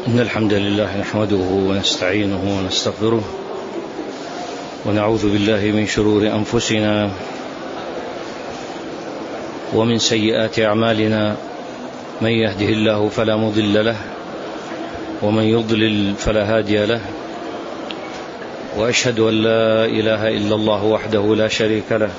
إن الحمد لله نحمده ونستعينه ونستغفره ونعوذ بالله من شرور أنفسنا ومن سيئات أعمالنا. من يهده الله فلا مضل له ومن يضلل فلا هادي له، وأشهد أن لا إله إلا الله وحده لا شريك له،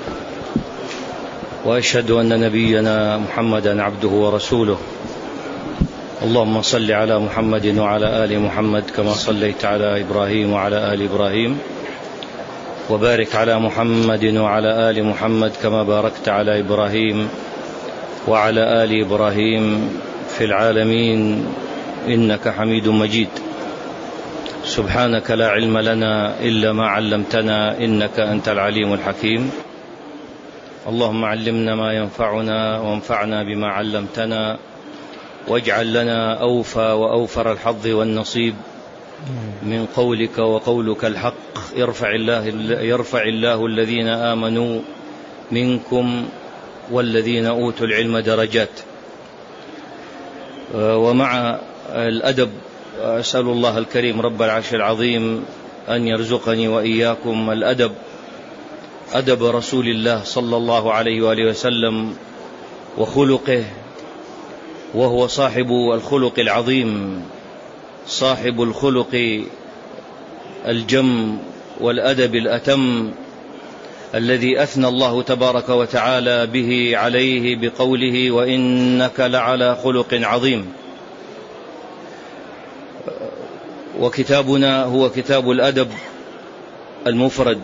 وأشهد أن نبينا محمدا عبده ورسوله. اللهم صل على محمد وعلى آل محمد كما صليت على إبراهيم وعلى آل إبراهيم، وبارك على محمد وعلى آل محمد كما باركت على إبراهيم وعلى آل إبراهيم في العالمين إنك حميد مجيد. سبحانك لا علم لنا إلا ما علمتنا إنك أنت العليم الحكيم. اللهم علمنا ما ينفعنا وانفعنا بما علمتنا، واجعل لنا أوفى وأوفر الحظ والنصيب من قولك وقولك الحق. يرفع الله الذين آمنوا منكم والذين أوتوا العلم درجات. ومع الأدب أسأل الله الكريم رب العرش العظيم أن يرزقني وإياكم الأدب، أدب رسول الله صلى الله عليه وآله وسلم وخلقه، وهو صاحب الخلق العظيم، صاحب الخلق الجم والأدب الأتم، الذي أثنى الله تبارك وتعالى به عليه بقوله: وإنك لعلى خلق عظيم. وكتابنا هو كتاب الأدب المفرد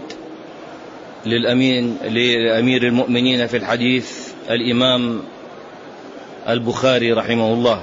لأمير المؤمنين في الحديث الإمام البخاري رحمه الله،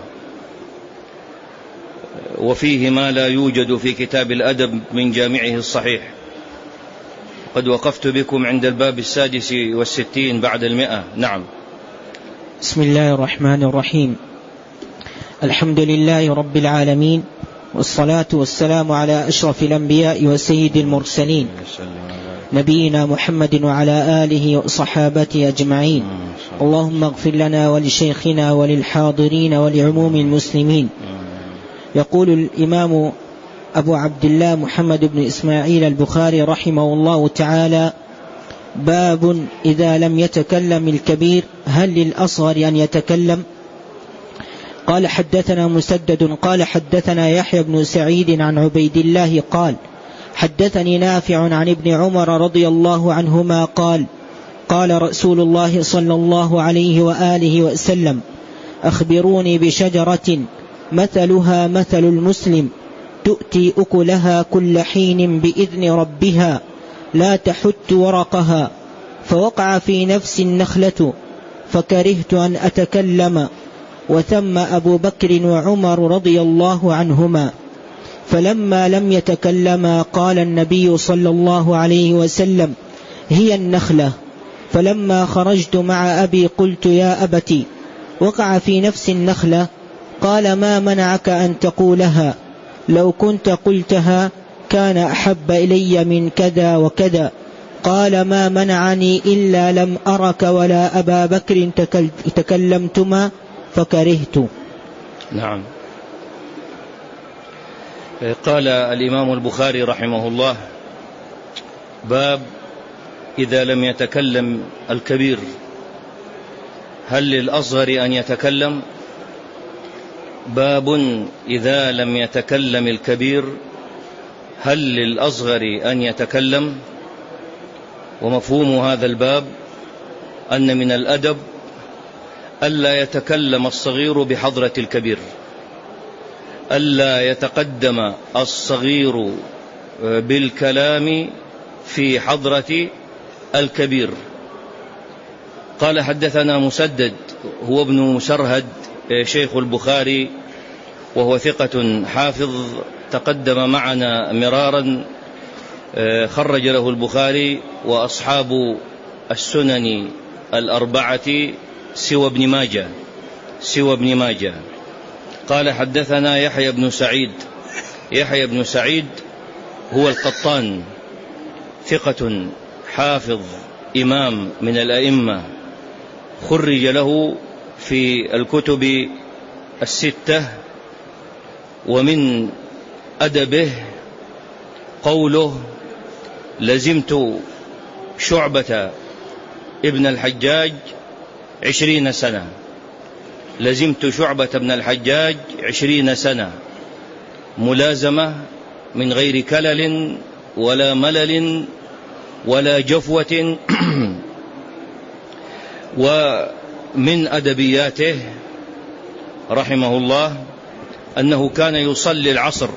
وفيه ما لا يوجد في كتاب الأدب من جامعه الصحيح. قد وقفت بكم عند الباب 66 بعد 100. نعم. بسم الله الرحمن الرحيم. الحمد لله رب العالمين، والصلاة والسلام على أشرف الأنبياء وسيد المرسلين، نبينا محمد وعلى آله وصحابته أجمعين. اللهم اغفر لنا ولشيخنا وللحاضرين ولعموم المسلمين. يقول الإمام أبو عبد الله محمد بن إسماعيل البخاري رحمه الله تعالى: باب إذا لم يتكلم الكبير هل للأصغر أن يتكلم؟ قال: حدثنا مسدد قال حدثنا يحيى بن سعيد عن عبيد الله قال: حدثني نافع عن ابن عمر رضي الله عنهما قال: قال رسول الله صلى الله عليه وآله وسلم: أخبروني بشجرة مثلها مثل المسلم تؤتي أكلها كل حين بإذن ربها لا تحت ورقها. فوقع في نفس النخلة فكرهت أن أتكلم، وثم أبو بكر وعمر رضي الله عنهما. فلما لم يتكلما قال النبي صلى الله عليه وسلم: هي النخلة. فلما خرجت مع أبي قلت: يا أبتي، وقع في نفس النخلة. قال: ما منعك أن تقولها؟ لو كنت قلتها كان أحب إلي من كذا وكذا. قال: ما منعني إلا لم أرك ولا أبا بكر تكلمتما فكرهت. نعم. قال الإمام البخاري رحمه الله: باب إذا لم يتكلم الكبير هل للأصغر أن يتكلم؟ باب إذا لم يتكلم الكبير هل للأصغر أن يتكلم. ومفهوم هذا الباب أن من الأدب ألا يتكلم الصغير بحضرة الكبير، ألا يتقدم الصغير بالكلام في حضرة الكبير. قال: حدثنا مسدد هو ابن مسرهد شيخ البخاري، وهو ثقة حافظ تقدم معنا مرارا، خرج له البخاري وأصحاب السنن الأربعة سوى ابن ماجه. قال: حدثنا يحيى بن سعيد. يحيى بن سعيد هو القطان، ثقة حافظ إمام من الأئمة، خرج له في الكتب الستة، ومن أدبه قوله: لزمت شعبة ابن الحجاج 20 سنة. لزمت شعبة ابن الحجاج 20 سنة ملازمة من غير كلل ولا ملل ولا جفوة. ومن أدبياته رحمه الله أنه كان يصلي العصر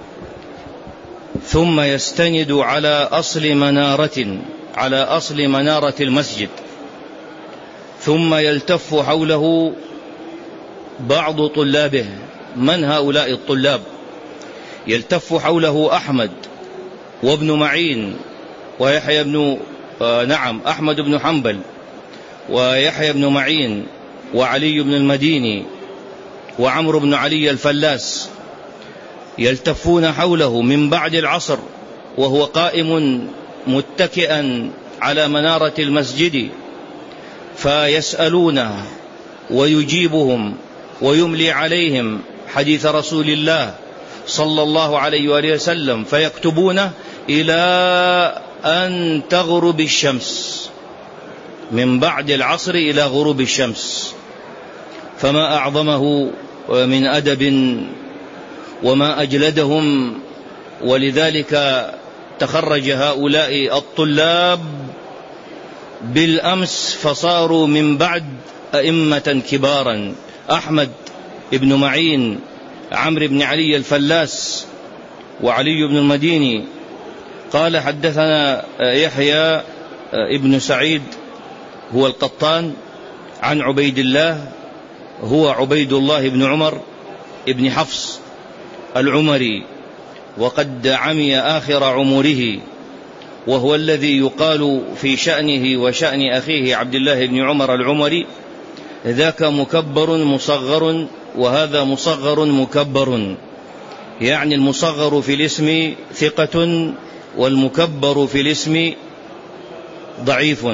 ثم يستند على أصل منارة المسجد، ثم يلتف حوله بعض طلابه. من هؤلاء الطلاب؟ يلتف حوله أحمد وابن معين ويحيى بن أحمد بن حنبل ويحيى بن معين وعلي بن المديني وعمرو بن علي الفلاس، يلتفون حوله من بعد العصر وهو قائم متكئا على منارة المسجد، فيسألونه ويجيبهم ويملي عليهم حديث رسول الله صلى الله عليه وآله وسلم، فيكتبونه إلى أن تغرب الشمس، من بعد العصر إلى غروب الشمس. فما أعظمه من أدب وما أجلدهم. ولذلك تخرج هؤلاء الطلاب بالأمس فصاروا من بعد أئمة كبارا: أحمد بن معين، عمرو بن علي الفلاس، وعلي بن المديني. قال: حدثنا يحيى ابن سعيد هو القطان عن عبيد الله هو عبيد الله بن عمر ابن حفص العمري، وقد عمي آخر عمره، وهو الذي يقال في شأنه وشأن أخيه عبد الله بن عمر العمري: ذاك مكبر مصغر وهذا مصغر مكبر. يعني المصغر في الاسم ثقة والمكبر في الاسم ضعيف.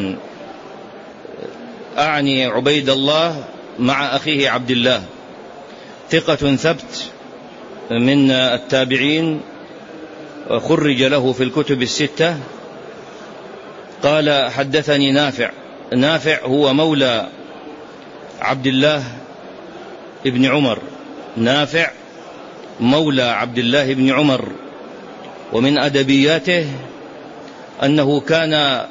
أعني عبيد الله مع أخيه عبد الله، ثقة ثبت من التابعين، خرج له في الكتب الستة. قال: حدثني نافع هو مولى عبد الله ابن عمر، نافع مولى عبد الله بن عمر. ومن أدبياته أنه كان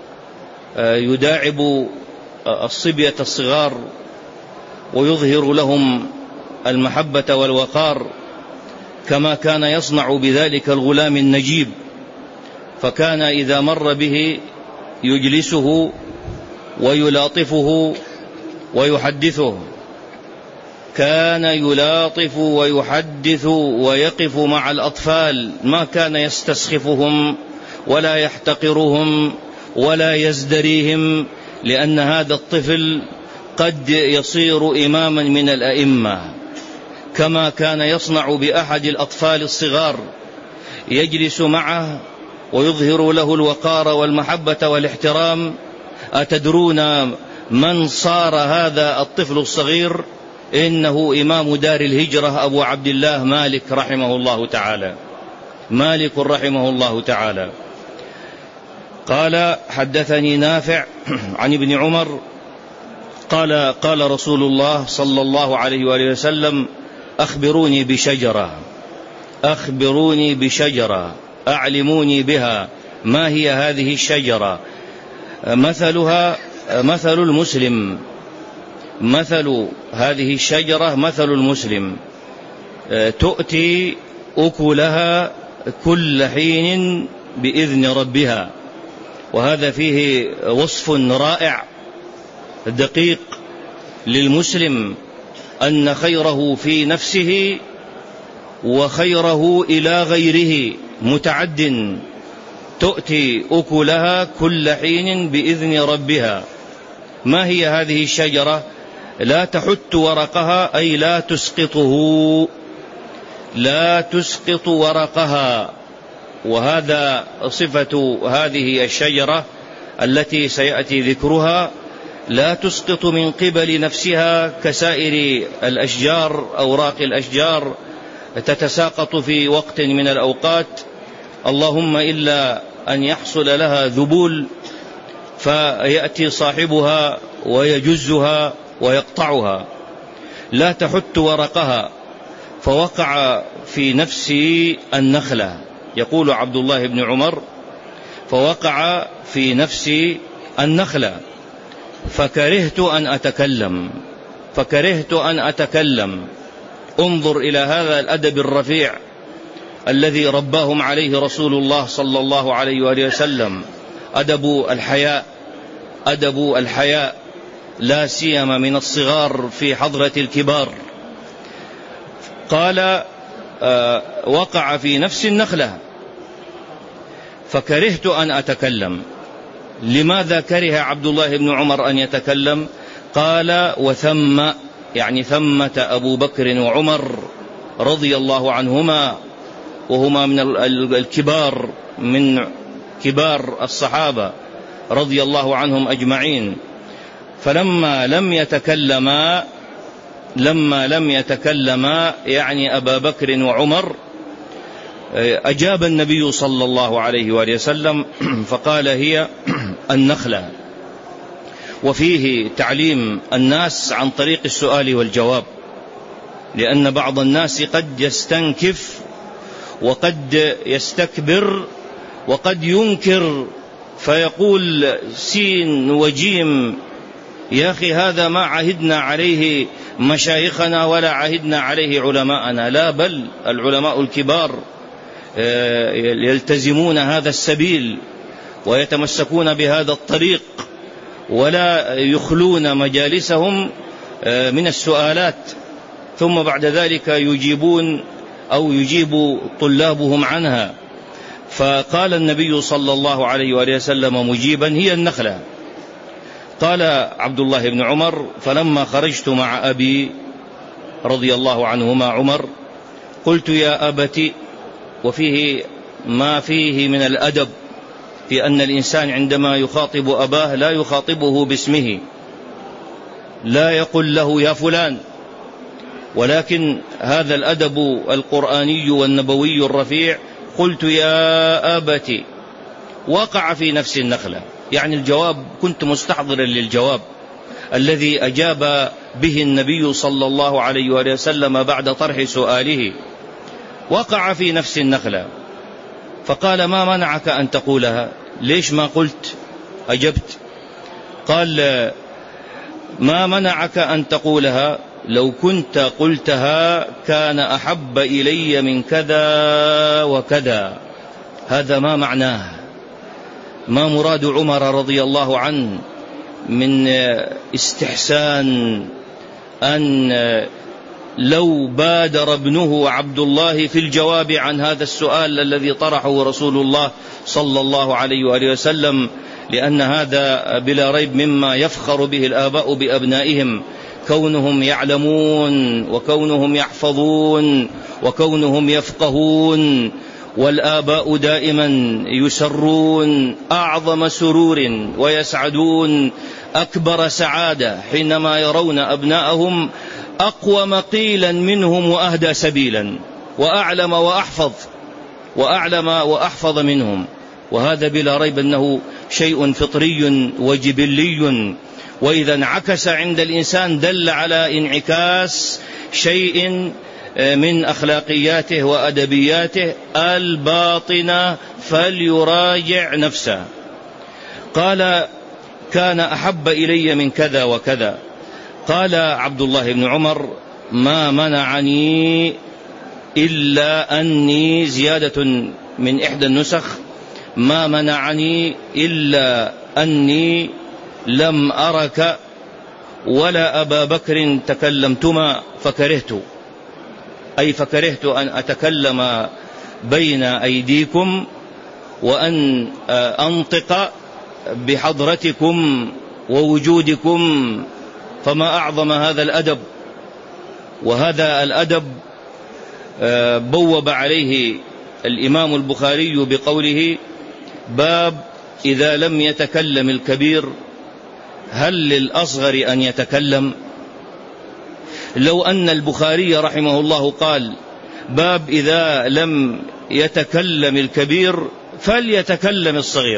يداعب الصبية الصغار ويظهر لهم المحبة والوقار، كما كان يصنع بذلك الغلام النجيب. فكان إذا مر به يجلسه ويلاطفه ويحدثه، كان يلاطف ويحدث ويقف مع الأطفال، ما كان يستسخفهم ولا يحتقرهم ولا يزدريهم، لأن هذا الطفل قد يصير إماما من الأئمة. كما كان يصنع بأحد الأطفال الصغار، يجلس معه ويظهر له الوقار والمحبة والاحترام. أتدرون من صار هذا الطفل الصغير؟ إنه إمام دار الهجرة أبو عبد الله مالك رحمه الله تعالى، مالك رحمه الله تعالى. قال: حدثني نافع عن ابن عمر قال: قال رسول الله صلى الله عليه وآله وسلم: أخبروني بشجرة أعلموني بها، ما هي هذه الشجرة؟ مثلها مثل المسلم، مثل هذه الشجرة مثل المسلم، تؤتي أكلها كل حين بإذن ربها. وهذا فيه وصف رائع دقيق للمسلم، أن خيره في نفسه وخيره إلى غيره متعد. تؤتي أكلها كل حين بإذن ربها. ما هي هذه الشجرة؟ لا تحت ورقها، أي لا تسقطه، لا تسقط ورقها. وهذا صفة هذه الشجرة التي سيأتي ذكرها، لا تسقط من قبل نفسها كسائر الأشجار، أوراق الأشجار تتساقط في وقت من الأوقات، اللهم إلا أن يحصل لها ذبول فيأتي صاحبها ويجزها ويقطعها، لا تحت ورقها فوقع في نفسي النخلة. يقول عبد الله بن عمر: فوقع في نفسي النخلة فكرهت أن أتكلم. انظر إلى هذا الأدب الرفيع الذي رباهم عليه رسول الله صلى الله عليه وآله وسلم، أدب الحياء لا سيما من الصغار في حضرة الكبار. قال: وقع في نفس النخلة فكرهت أن أتكلم. لماذا كره عبد الله بن عمر أن يتكلم؟ قال: وثم، يعني ثمة أبو بكر وعمر رضي الله عنهما، وهما من الكبار، من كبار الصحابة رضي الله عنهم أجمعين. فلما لم يتكلما يعني أبا بكر وعمر، أجاب النبي صلى الله عليه وآله وسلم فقال: هي النخلة. وفيه تعليم الناس عن طريق السؤال والجواب، لأن بعض الناس قد يستنكف وقد يستكبر وقد ينكر فيقول سين وجيم: يا أخي هذا ما عهدنا عليه مشايخنا ولا عهدنا عليه علماءنا. لا، بل العلماء الكبار يلتزمون هذا السبيل ويتمسكون بهذا الطريق ولا يخلون مجالسهم من السؤالات، ثم بعد ذلك يجيب طلابهم عنها. فقال النبي صلى الله عليه وآله وسلم مجيبا: هي النخلة. قال عبد الله بن عمر: فلما خرجت مع أبي رضي الله عنهما عمر قلت: يا أبت. وفيه ما فيه من الأدب في أن الإنسان عندما يخاطب أباه لا يخاطبه باسمه، لا يقول له يا فلان، ولكن هذا الأدب القرآني والنبوي الرفيع: قلت يا أبت. وقع في نفس النخلة، يعني الجواب كنت مستحضرا للجواب الذي أجاب به النبي صلى الله عليه وآله وسلم بعد طرح سؤاله. وقع في نفس النخلة فقال: ما منعك أن تقولها؟ ليش ما قلت أجبت؟ قال: ما منعك أن تقولها؟ لو كنت قلتها كان أحب إلي من كذا وكذا. هذا ما معناه، ما مراد عمر رضي الله عنه من استحسان أن لو بادر ابنه عبد الله في الجواب عن هذا السؤال الذي طرحه رسول الله صلى الله عليه وآله وسلم، لأن هذا بلا ريب مما يفخر به الآباء بأبنائهم، كونهم يعلمون وكونهم يحفظون وكونهم يفقهون. والآباء دائما يسرون أعظم سرور ويسعدون أكبر سعادة حينما يرون أبناءهم أقوم قيلا منهم وأهدى سبيلا وأعلم وأحفظ منهم. وهذا بلا ريب أنه شيء فطري وجبلي، وإذا انعكس عند الإنسان دل على انعكاس شيء من أخلاقياته وأدبياته الباطنة، فليراجع نفسه. قال: كان أحب إلي من كذا وكذا. قال عبد الله بن عمر: ما منعني إلا أني، زيادة من إحدى النسخ: ما منعني إلا أني لم أرك ولا أبا بكر تكلمتما فكرهت، أي فكرهت أن أتكلم بين أيديكم وأن أنطق بحضرتكم ووجودكم. فما أعظم هذا الأدب. وهذا الأدب بوب عليه الإمام البخاري بقوله: باب إذا لم يتكلم الكبير هل للأصغر أن يتكلم؟ لو أن البخاري رحمه الله قال: باب إذا لم يتكلم الكبير فليتكلم الصغير.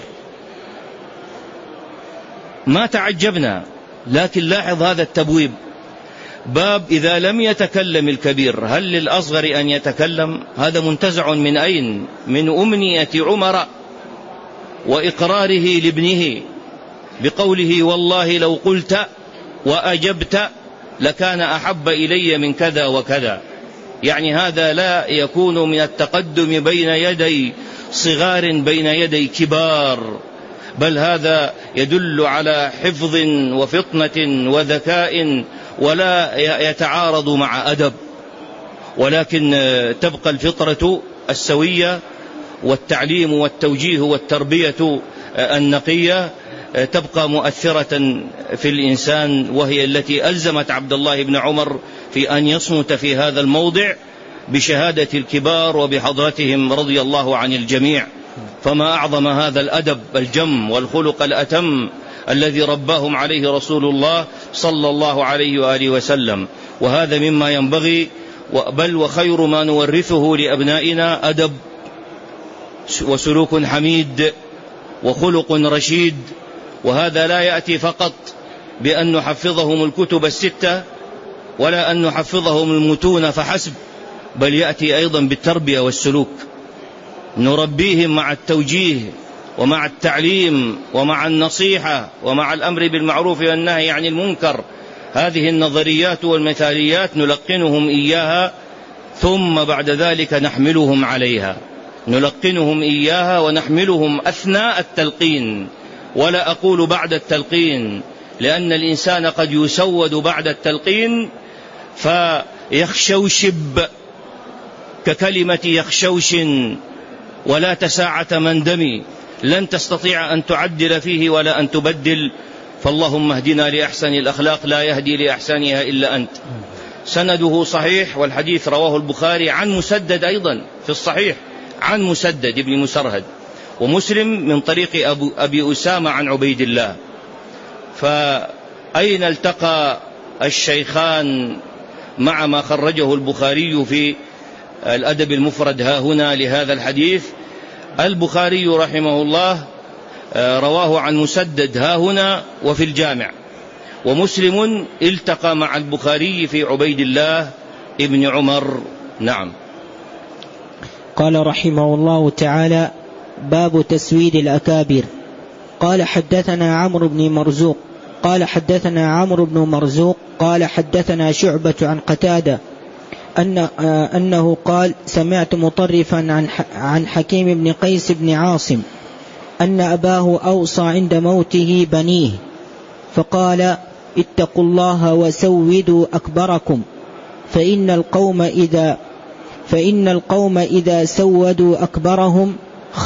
ما تعجبنا، لكن لاحظ هذا التبويب. باب إذا لم يتكلم الكبير هل للأصغر أن يتكلم؟ هذا منتزع من أين؟ من أمنية عمر وإقراره لابنه بقوله والله لو قلت وأجبت لكان أحب إلي من كذا وكذا. يعني هذا لا يكون من التقدم بين يدي صغار بين يدي كبار، بل هذا يدل على حفظ وفطنة وذكاء ولا يتعارض مع أدب، ولكن تبقى الفطرة السوية والتعليم والتوجيه والتربية النقية تبقى مؤثرة في الإنسان، وهي التي ألزمت عبد الله بن عمر في أن يصمت في هذا الموضع بشهادة الكبار وبحضرتهم رضي الله عن الجميع. فما أعظم هذا الأدب الجم والخلق الأتم الذي رباهم عليه رسول الله صلى الله عليه وآله وسلم. وهذا مما ينبغي، بل وخير ما نورثه لأبنائنا أدب وسلوك حميد وخلق رشيد. وهذا لا يأتي فقط بأن نحفظهم الكتب الستة ولا أن نحفظهم المتون فحسب، بل يأتي أيضا بالتربية والسلوك. نربيهم مع التوجيه ومع التعليم ومع النصيحة ومع الأمر بالمعروف والنهي عن المنكر. هذه النظريات والمثاليات نلقنهم إياها، ثم بعد ذلك نحملهم عليها. نلقنهم إياها ونحملهم أثناء التلقين، ولا أقول بعد التلقين، لأن الإنسان قد يسود بعد التلقين فيخشوشب ككلمة يخشوش ولا تساعة مندمي، لن تستطيع أن تعدل فيه ولا أن تبدل. فاللهم اهدنا لأحسن الأخلاق لا يهدي لأحسنها إلا أنت. سنده صحيح، والحديث رواه البخاري عن مسدد أيضا في الصحيح، عن مسدد بن مسرهد، ومسلم من طريق أبي أسامة عن عبيد الله. فأين التقى الشيخان مع ما خرجه البخاري في الأدب المفرد ها هنا لهذا الحديث؟ البخاري رحمه الله رواه عن مسدد ها هنا وفي الجامع، ومسلم التقى مع البخاري في عبيد الله ابن عمر. نعم. قال رحمه الله تعالى: باب تسويد الأكابر. قال حدثنا عمرو بن مرزوق قال حدثنا عمرو بن مرزوق قال حدثنا شعبة عن قتادة أنه قال: سمعت مطرفا عن حكيم بن قيس بن عاصم أن أباه أوصى عند موته بنيه فقال: اتقوا الله وسودوا أكبركم، فإن القوم إذا سودوا أكبرهم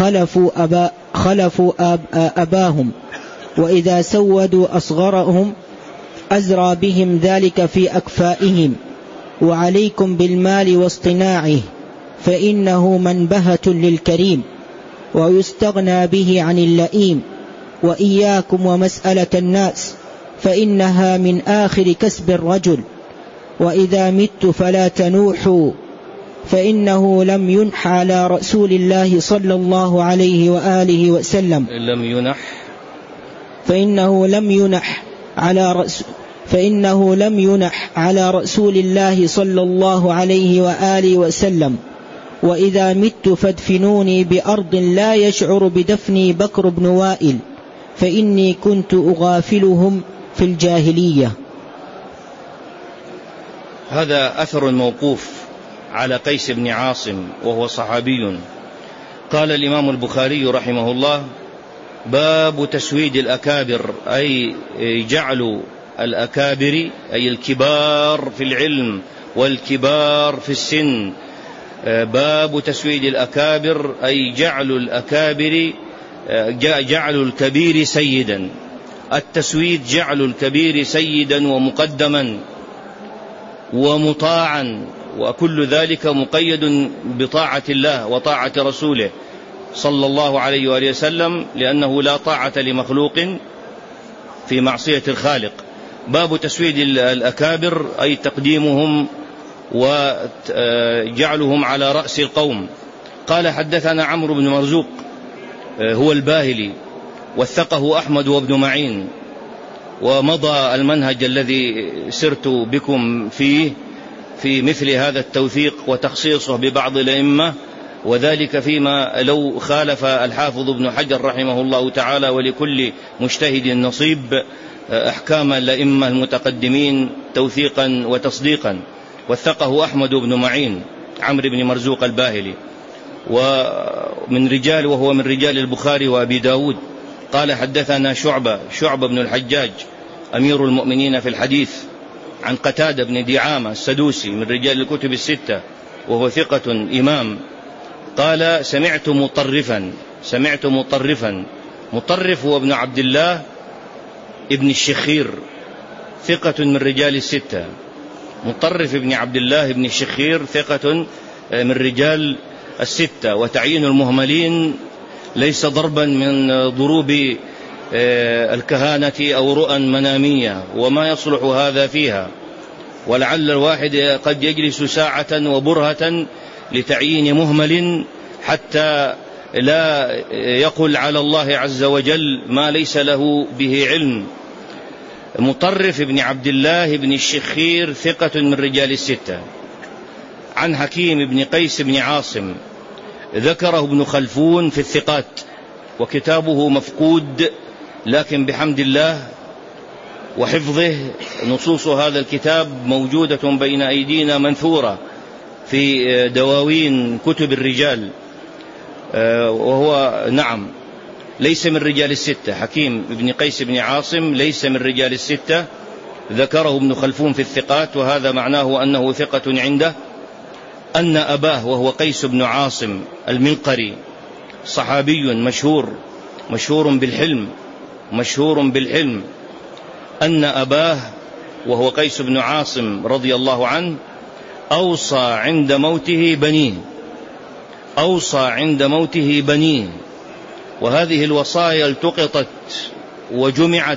خلفوا أباهم، وإذا سودوا أصغرهم أزرى بهم ذلك في أكفائهم. وعليكم بالمال واصطناعه، فإنه منبهة للكريم ويستغنى به عن اللئيم. وإياكم ومسألة الناس، فإنها من آخر كسب الرجل. وإذا مت فلا تنوحوا، فإنه لم ينح على رسول الله صلى الله عليه وآله وسلم فإنه لم ينح على رسول الله صلى الله عليه وآله وسلم. وإذا مت فادفنوني بأرض لا يشعر بدفني بكر بن وائل، فإني كنت أغافلهم في الجاهلية. هذا أثر موقوف على قيس بن عاصم وهو صحابي. قال الإمام البخاري رحمه الله: باب تسويد الأكابر، أي جعل الأكابر أي الكبار في العلم والكبار في السن. باب تسويد الأكابر أي جعل الكبير سيدا. التسويد جعل الكبير سيدا ومقدما ومطاعا، وكل ذلك مقيد بطاعة الله وطاعة رسوله صلى الله عليه وآله وسلم، لأنه لا طاعة لمخلوق في معصية الخالق. باب تسويد الأكابر أي تقديمهم وجعلهم على رأس القوم. قال حدثنا عمرو بن مرزوق هو الباهلي، وثقه أحمد وابن معين، ومضى المنهج الذي سرت بكم فيه في مثل هذا التوثيق وتخصيصه ببعض الأئمة، وذلك فيما لو خالف الحافظ ابن حجر رحمه الله تعالى، ولكل مجتهد نصيب، أحكام الأئمة المتقدمين توثيقا وتصديقا. وثقه أحمد بن معين عمرو بن مرزوق الباهلي، وهو من رجال البخاري وأبي داود. قال حدثنا شعبة بن الحجاج أمير المؤمنين في الحديث، عن قتادة بن دعامة السدوسي من رجال الكتب الستة، وهو ثقة إمام. قال سمعت مطرفا. مطرف هو ابن عبد الله ابن الشخير، ثقة من رجال الستة. مطرف ابن عبد الله ابن الشخير ثقة من رجال الستة. وتعيين المهملين ليس ضربا من ضروب الكهانة أو رؤى منامية، وما يصلح هذا فيها. ولعل الواحد قد يجلس ساعة وبرهة لتعيين مهمل حتى لا يقل على الله عز وجل ما ليس له به علم. مطرف بن عبد الله بن الشخير ثقة من رجال الستة. عن حكيم بن قيس بن عاصم ذكره ابن خلفون في الثقات، وكتابه مفقود، لكن بحمد الله وحفظه نصوص هذا الكتاب موجودة بين أيدينا منثورة في دواوين كتب الرجال، وهو ليس من رجال الستة. حكيم بن قيس بن عاصم ليس من رجال الستة، ذكره ابن خلفون في الثقات، وهذا معناه أنه ثقة عنده. أن أباه وهو قيس بن عاصم المنقري صحابي مشهور بالحلم. أن أباه وهو قيس بن عاصم رضي الله عنه أوصى عند موته بنيه، وهذه الوصايا التقطت وجمعت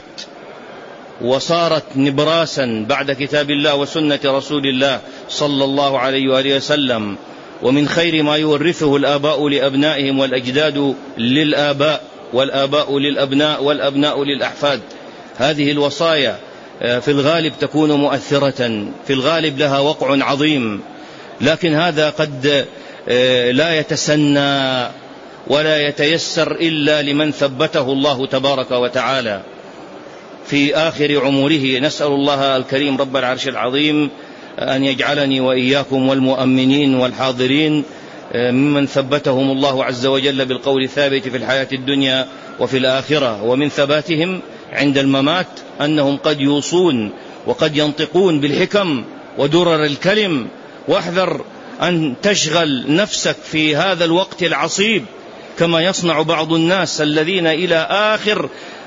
وصارت نبراسا بعد كتاب الله وسنة رسول الله صلى الله عليه وآله وسلم. ومن خير ما يورثه الآباء لأبنائهم والأجداد للآباء والآباء للأبناء والأبناء للأحفاد. هذه الوصايا في الغالب تكون مؤثرة، في الغالب لها وقع عظيم، لكن هذا قد لا يتسنى ولا يتيسر إلا لمن ثبته الله تبارك وتعالى في آخر عمره. نسأل الله الكريم رب العرش العظيم أن يجعلني وإياكم والمؤمنين والحاضرين ممن ثبتهم الله عز وجل بالقول الثابت في الحياة الدنيا وفي الآخرة. ومن ثباتهم عند الممات أنهم قد يوصون وقد ينطقون بالحكم ودرر الكلم. واحذر أن تشغل نفسك في هذا الوقت العصيب كما يصنع بعض الناس الذين إلى آخر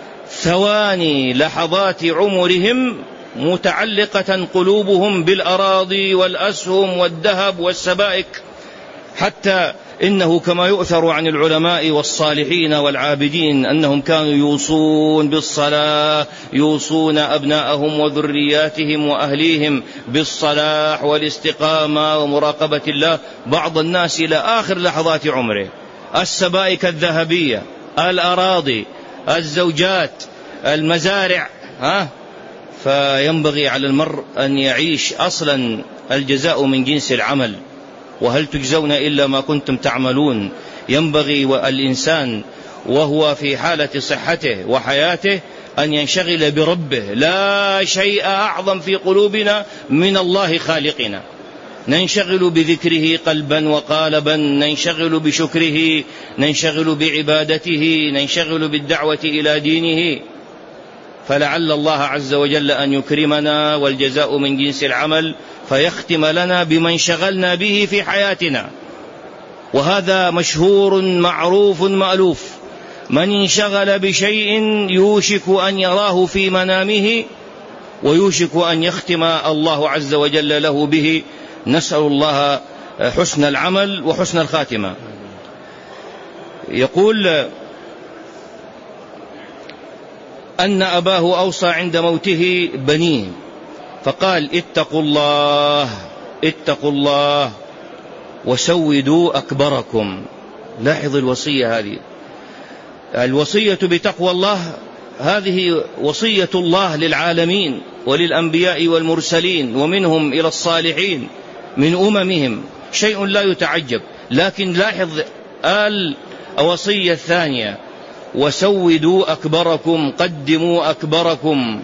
ثواني لحظات عمرهم متعلقة قلوبهم بالأراضي والأسهم والذهب والسبائك، حتى إنه كما يؤثر عن العلماء والصالحين والعابدين أنهم كانوا يوصون بالصلاة، يوصون أبناءهم وذرياتهم وأهليهم بالصلاح والاستقامة ومراقبة الله. بعض الناس إلى آخر لحظات عمره السبائك الذهبية، الأراضي، الزوجات، المزارع، فينبغي على المرء أن يعيش أصلا الجزاء من جنس العمل، وهل تجزون إلا ما كنتم تعملون. ينبغي الإنسان وهو في حالة صحته وحياته أن ينشغل بربه. لا شيء أعظم في قلوبنا من الله خالقنا، ننشغل بذكره قلبا وقالبا، ننشغل بشكره، ننشغل بعبادته، ننشغل بالدعوة إلى دينه. فلعل الله عز وجل أن يكرمنا والجزاء من جنس العمل، فيختم لنا بمن شغلنا به في حياتنا. وهذا مشهور معروف مألوف، من انشغل بشيء يوشك أن يراه في منامه ويوشك أن يختم الله عز وجل له به. نسأل الله حسن العمل وحسن الخاتمة. يقول أن أباه أوصى عند موته بنيه فقال اتقوا الله اتقوا الله وسودوا أكبركم. لاحظ الوصية هذه، الوصية بتقوى الله هذه وصية الله للعالمين وللأنبياء والمرسلين ومنهم إلى الصالحين من أممهم، شيء لا يتعجب. لكن لاحظ الوصية الثانية: وسودوا أكبركم، قدموا أكبركم،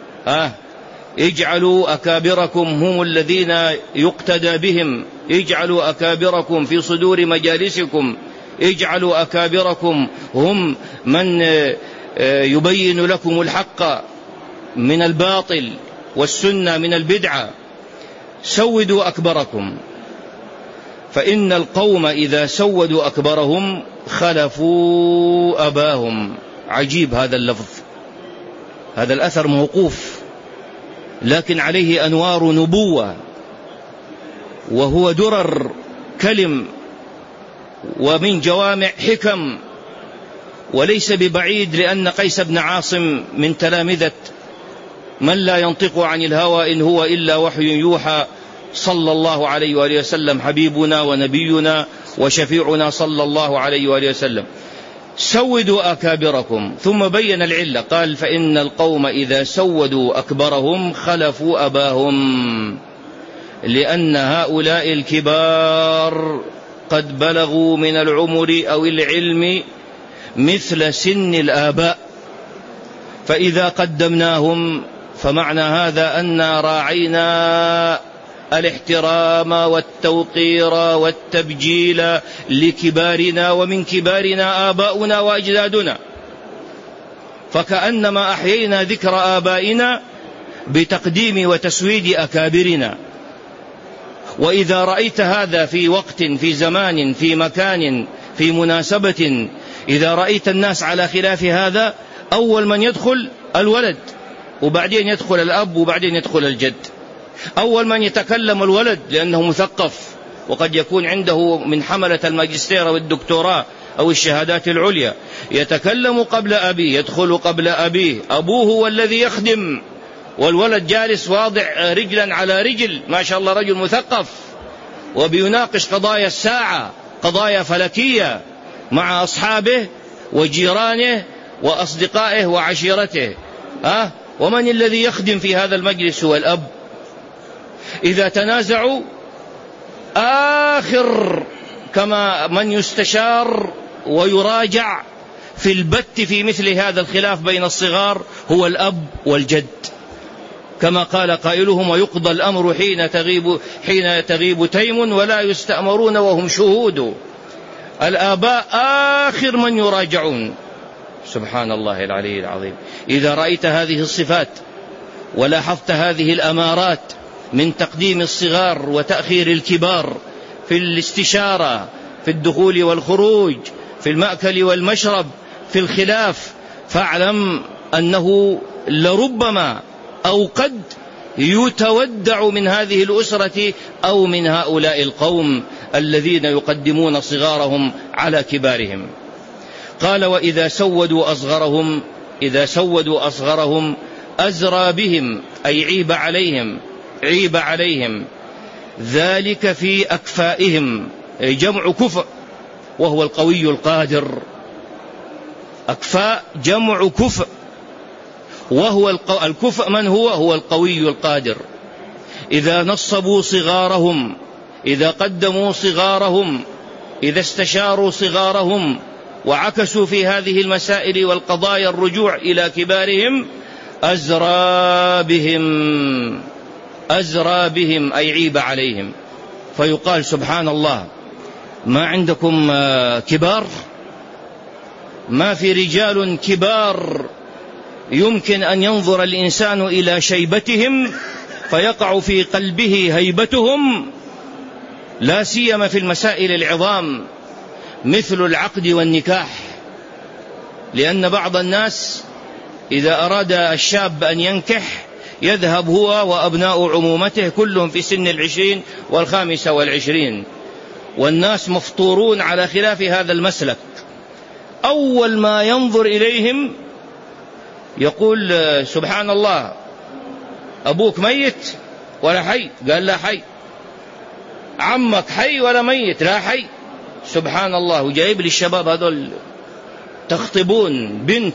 اجعلوا أكابركم هم الذين يقتدى بهم، اجعلوا أكابركم في صدور مجالسكم، اجعلوا أكابركم هم من يبين لكم الحق من الباطل والسنة من البدعة. سودوا أكبركم، فإن القوم إذا سودوا أكبرهم خلفوا أباهم. عجيب هذا اللفظ، هذا الأثر موقوف لكن عليه أنوار نبوة، وهو درر كلم ومن جوامع حكم. وليس ببعيد، لأن قيس بن عاصم من تلامذة من لا ينطق عن الهوى إن هو إلا وحي يوحى صلى الله عليه وآله وسلم، حبيبنا ونبينا وشفيعنا صلى الله عليه وآله وسلم. سودوا أكابركم، ثم بين العلة قال: فإن القوم إذا سودوا أكبرهم خلفوا أباهم، لأن هؤلاء الكبار قد بلغوا من العمر أو العلم مثل سن الآباء، فإذا قدمناهم فمعنى هذا أن راعينا الاحترام والتوقير والتبجيل لكبارنا، ومن كبارنا آباؤنا وأجدادنا، فكأنما أحيينا ذكر آبائنا بتقديم وتسويد أكابرنا. وإذا رأيت هذا في وقت، في زمان، في مكان، في مناسبة، إذا رأيت الناس على خلاف هذا، أول من يدخل الولد، وبعدين يدخل الأب، وبعدين يدخل الجد. أول من يتكلم الولد لأنه مثقف، وقد يكون عنده من حملة الماجستير أو الدكتوراه أو الشهادات العليا، يتكلم قبل أبيه، يدخل قبل أبيه. أبوه هو الذي يخدم، والولد جالس واضع رجلا على رجل، ما شاء الله رجل مثقف، وبيناقش قضايا الساعة، قضايا فلكية مع أصحابه وجيرانه وأصدقائه وعشيرته. ومن الذي يخدم في هذا المجلس؟ هو الأب. إذا تنازعوا، آخر كما من يستشار ويراجع في البت في مثل هذا الخلاف بين الصغار هو الأب والجد، كما قال قائلهم: ويقضى الأمر حين تغيب تيم ولا يستأمرون وهم شهود. الآباء آخر من يراجعون. سبحان الله العلي العظيم. إذا رأيت هذه الصفات ولاحظت هذه الأمارات من تقديم الصغار وتأخير الكبار في الاستشارة، في الدخول والخروج، في المأكل والمشرب، في الخلاف، فاعلم أنه لربما أو قد يتودع من هذه الأسرة أو من هؤلاء القوم الذين يقدمون صغارهم على كبارهم. قال: وإذا سودوا أصغرهم، إذا سودوا أصغرهم أزرى بهم، أي عيب عليهم ذلك في أكفائهم، أي جمع كفء وهو القوي القادر. أكفاء جمع كفء، وهو الكفء من هو القوي القادر. إذا نصبوا صغارهم، إذا قدموا صغارهم، إذا استشاروا صغارهم وعكسوا في هذه المسائل والقضايا الرجوع إلى كبارهم، أزرى بهم أي عيب عليهم. فيقال: سبحان الله، ما عندكم كبار؟ ما في رجال كبار يمكن أن ينظر الإنسان إلى شيبتهم فيقع في قلبه هيبتهم، لا سيما في المسائل العظام مثل العقد والنكاح. لأن بعض الناس إذا أراد الشاب أن ينكح يذهب هو وأبناء عمومته كلهم في سن 20 و25، والناس مفطورون على خلاف هذا المسلك. أول ما ينظر إليهم يقول: سبحان الله، أبوك ميت ولا حي؟ قال: لا حي. عمك حي ولا ميت؟ لا حي. سبحان الله. وجايب لي الشباب هذول تخطبون بنت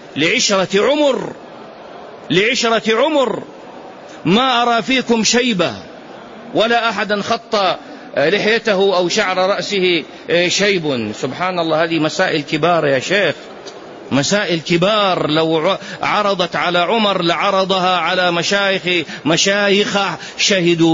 لعشرة عمر ما أرى فيكم شيبة ولا أحدا خط لحيته أو شعر رأسه شيب. سبحان الله. هذه مسائل كبار يا شيخ، مسائل كبار. لو عرضت على عمر لعرضها على مشايخ شهدوا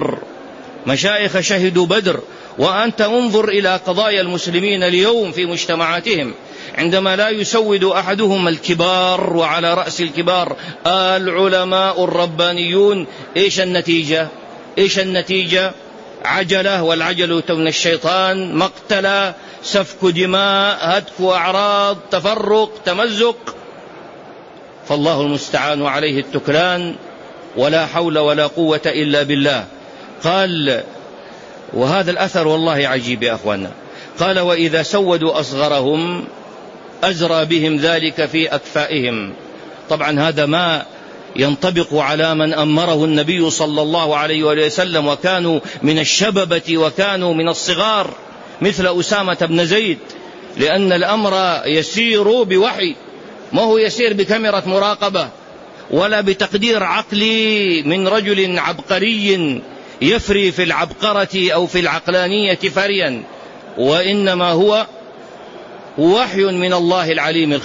بدر. وأنت انظر إلى قضايا المسلمين اليوم في مجتمعاتهم، عندما لا يسود أحدهم الكبار وعلى رأس الكبار العلماء الربانيون، إيش النتيجة؟ عجلة، والعجل من الشيطان، مقتلة، سفك دماء، هتك أعراض، تفرق، تمزق. فالله المستعان عليه التكلان، ولا حول ولا قوة إلا بالله. قال، وهذا الأثر والله عجيب يا أخوانا، قال: وإذا سودوا أصغرهم أزرى بهم ذلك في أكفائهم. طبعا هذا ما ينطبق على من أمره النبي صلى الله عليه وسلم، وكانوا من الشببة وكانوا من الصغار، مثل أسامة بن زيد، لأن الأمر يسير بوحي، ما هو يسير بكاميرا مراقبة ولا بتقدير عقلي من رجل عبقري يفري في العبقرة أو في العقلانية فريا، وإنما هو وحي من الله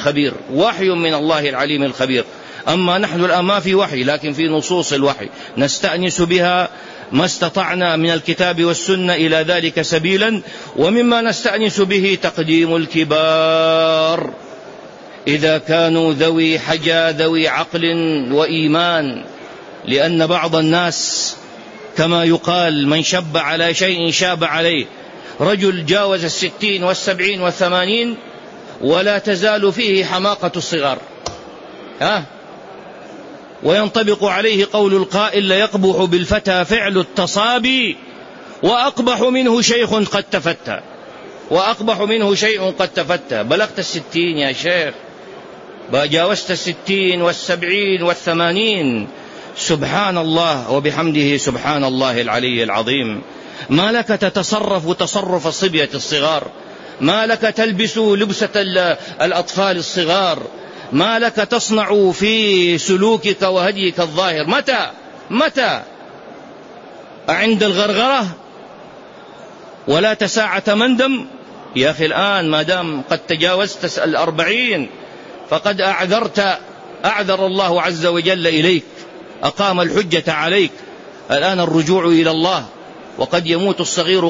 العليم الخبير. أما نحن الآن ما في وحي، لكن في نصوص الوحي نستأنس بها ما استطعنا من الكتاب والسنة إلى ذلك سبيلا. ومما نستأنس به تقديم الكبار إذا كانوا ذوي حجة ذوي عقل وإيمان، لأن بعض الناس كما يقال من شب على شيء شاب عليه. رجل جاوز 60 و70 و80 ولا تزال فيه حماقة الصغار، وينطبق عليه قول القائل: ليقبح بالفتى فعل التصابي وأقبح منه شيخ قد تفتى. بلغت 60 يا شيخ، جاوزت 60 و70 و80. سبحان الله وبحمده، سبحان الله العلي العظيم. ما لك تتصرف تصرف الصبية الصغار، ما لك تلبس لبسة الأطفال الصغار، ما لك تصنع في سلوكك وهديك الظاهر. متى عند الغرغرة ولا تساعة مندم؟ يا أخي الآن ما دام قد تجاوزت 40 فقد أعذر الله عز وجل إليك، أقام الحجة عليك. الآن الرجوع إلى الله. وقد يموت الصغير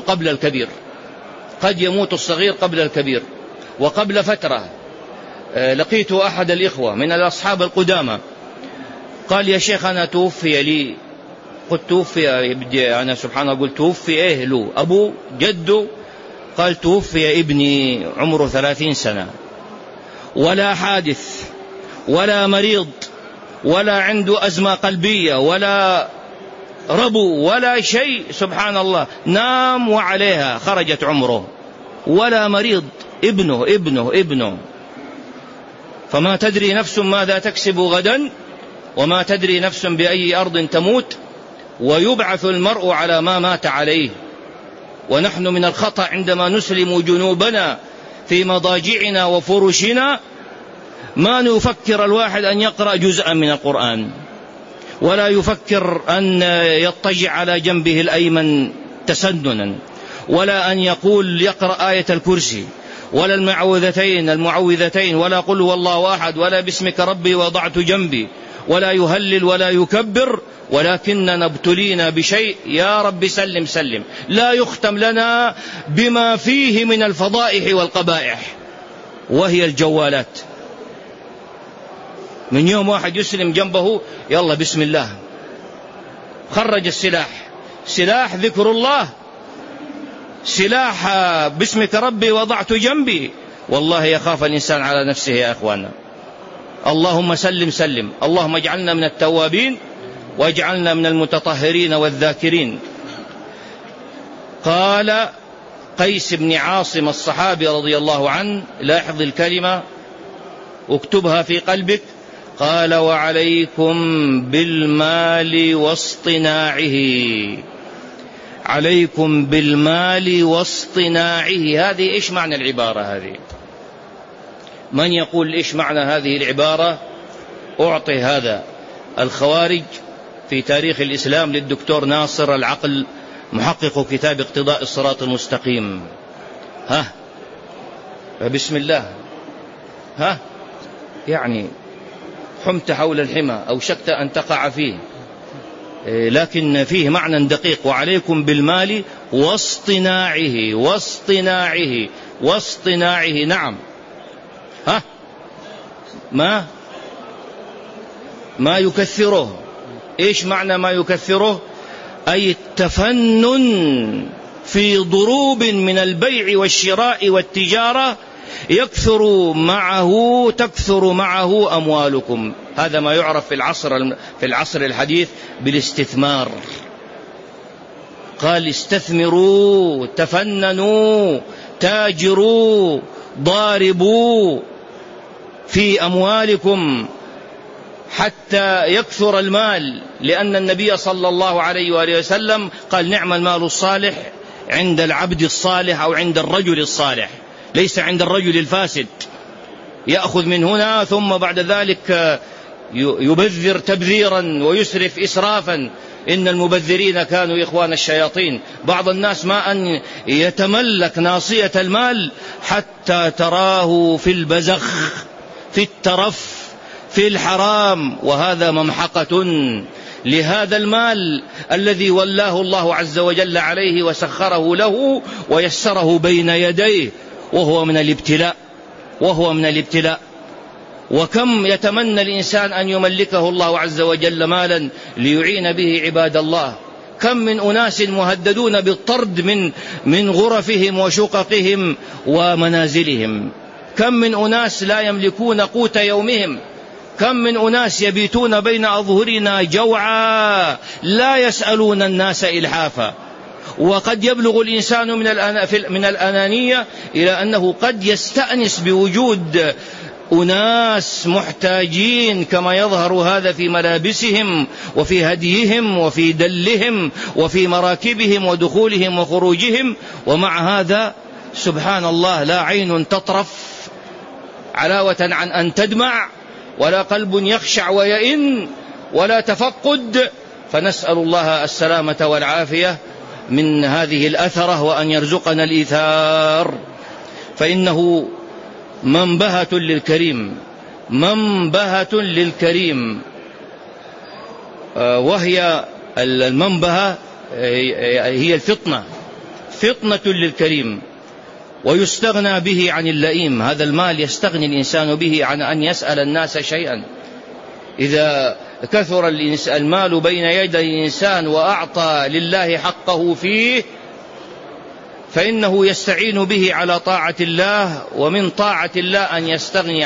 قبل الكبير. وقبل فترة لقيت أحد الإخوة من الأصحاب القدامى قال: يا شيخ أنا توفي لي. قلت: توفي أنا سبحان الله، قلت: توفي أهله أبو جده؟ قال: توفي ابني عمره 30 سنة، ولا حادث ولا مريض ولا عنده أزمة قلبية ولا ربو ولا شيء، سبحان الله، نام وعليها خرجت عمره، ولا مريض، ابنه. فما تدري نفس ماذا تكسب غدا، وما تدري نفس بأي أرض تموت، ويبعث المرء على ما مات عليه. ونحن من الخطأ عندما نسلم جنوبنا في مضاجعنا وفرشنا ما نفكر الواحد أن يقرأ جزءا من القرآن، ولا يفكر أن يضطجع على جنبه الأيمن تسننا، ولا أن يقرأ آية الكرسي، ولا المعوذتين، ولا قل هو الله أحد، ولا باسمك ربي وضعت جنبي، ولا يهلل ولا يكبر. ولكننا ابتلينا بشيء يا رب سلم لا يختم لنا بما فيه من الفضائح والقبائح، وهي الجوالات. من يوم واحد يسلم جنبه يلا بسم الله، خرج سلاح ذكر الله، سلاح باسمك ربي وضعت جنبي. والله يخاف الإنسان على نفسه يا أخوانا. اللهم سلم، اللهم اجعلنا من التوابين واجعلنا من المتطهرين والذاكرين. قال قيس بن عاصم الصحابي رضي الله عنه، لاحظ الكلمة اكتبها في قلبك، قال: وعليكم بالمال واصطناعه. عليكم بالمال واصطناعه. هذه إيش معنى العبارة هذه؟ من يقول إيش معنى هذه العبارة؟ أعطي هذا الخوارج في تاريخ الإسلام للدكتور ناصر العقل، محقق كتاب اقتضاء الصراط المستقيم. بسم الله. يعني حمت حول الحمى أو شكت أن تقع فيه، لكن فيه معنى دقيق. وعليكم بالمال واصطناعه، واصطناعه، واصطناعه. نعم. ما يكثره. إيش معنى ما يكثره؟ أي التفنن في ضروب من البيع والشراء والتجارة تكثر معه أموالكم. هذا ما يعرف في العصر الحديث بالاستثمار. قال استثمروا، تفننوا، تاجروا، ضاربوا في أموالكم حتى يكثر المال، لأن النبي صلى الله عليه وآله وسلم قال نعم المال الصالح عند العبد الصالح أو عند الرجل الصالح، ليس عند الرجل الفاسد يأخذ من هنا ثم بعد ذلك يبذر تبذيرا ويسرف إسرافا. إن المبذرين كانوا إخوان الشياطين. بعض الناس ما أن يتملك ناصية المال حتى تراه في البزخ، في الترف، في الحرام، وهذا ممحقة لهذا المال الذي ولاه الله عز وجل عليه وسخره له ويسره بين يديه، وهو من الابتلاء. وكم يتمنى الإنسان أن يملكه الله عز وجل مالا ليعين به عباد الله. كم من أناس مهددون بالطرد من غرفهم وشققهم ومنازلهم. كم من أناس لا يملكون قوت يومهم. كم من أناس يبيتون بين أظهرنا جوعا لا يسألون الناس إلحافا. وقد يبلغ الإنسان من الأنانية إلى أنه قد يستأنس بوجود أناس محتاجين، كما يظهر هذا في ملابسهم وفي هديهم وفي دلهم وفي مراكبهم ودخولهم وخروجهم. ومع هذا سبحان الله لا عين تطرف علاوة عن أن تدمع، ولا قلب يخشع ويئن، ولا تفقد. فنسأل الله السلامة والعافية من هذه الأثرة، وأن يرزقنا الإيثار. فإنه منبهة للكريم، وهي المنبهة هي الفطنة، فطنة للكريم. ويستغنى به عن اللئيم. هذا المال يستغني الإنسان به عن أن يسأل الناس شيئا. إذا كثر المال بين يدي الإنسان وأعطى لله حقه فيه، فإنه يستعين به على طاعة الله، ومن طاعة الله أن يستغني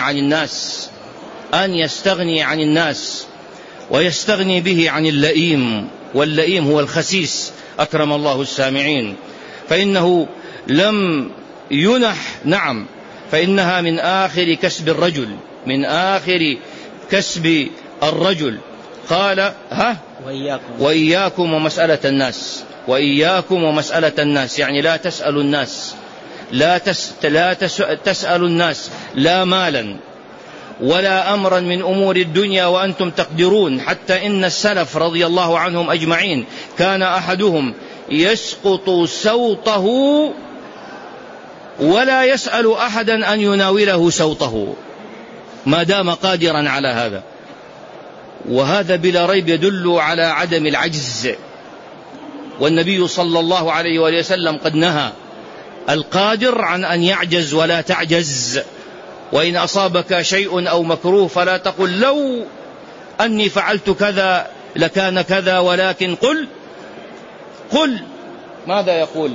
عن الناس، ويستغني به عن اللئيم. واللئيم هو الخسيس، أكرم الله السامعين. فإنه لم ينح. نعم، فإنها من آخر كسب الرجل. قال وإياكم ومسألة الناس، يعني لا تسألوا الناس، لا تسألوا الناس لا مالا ولا أمرا من أمور الدنيا وأنتم تقدرون. حتى إن السلف رضي الله عنهم أجمعين كان أحدهم يسقط سوطه ولا يسأل أحدا أن يناوله سوطه ما دام قادرا على هذا. وهذا بلا ريب يدل على عدم العجز. والنبي صلى الله عليه وسلم قد نهى القادر عن أن يعجز ولا تعجز. وإن أصابك شيء أو مكروه فلا تقل لو أني فعلت كذا لكان كذا، ولكن قل ماذا يقول؟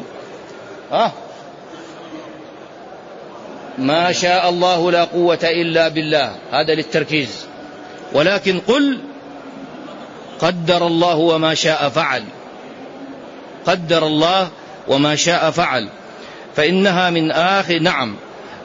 ما شاء الله لا قوة إلا بالله، هذا للتركيز. ولكن قل قدر الله وما شاء فعل، قدر الله وما شاء فعل. فإنها من آخر. نعم.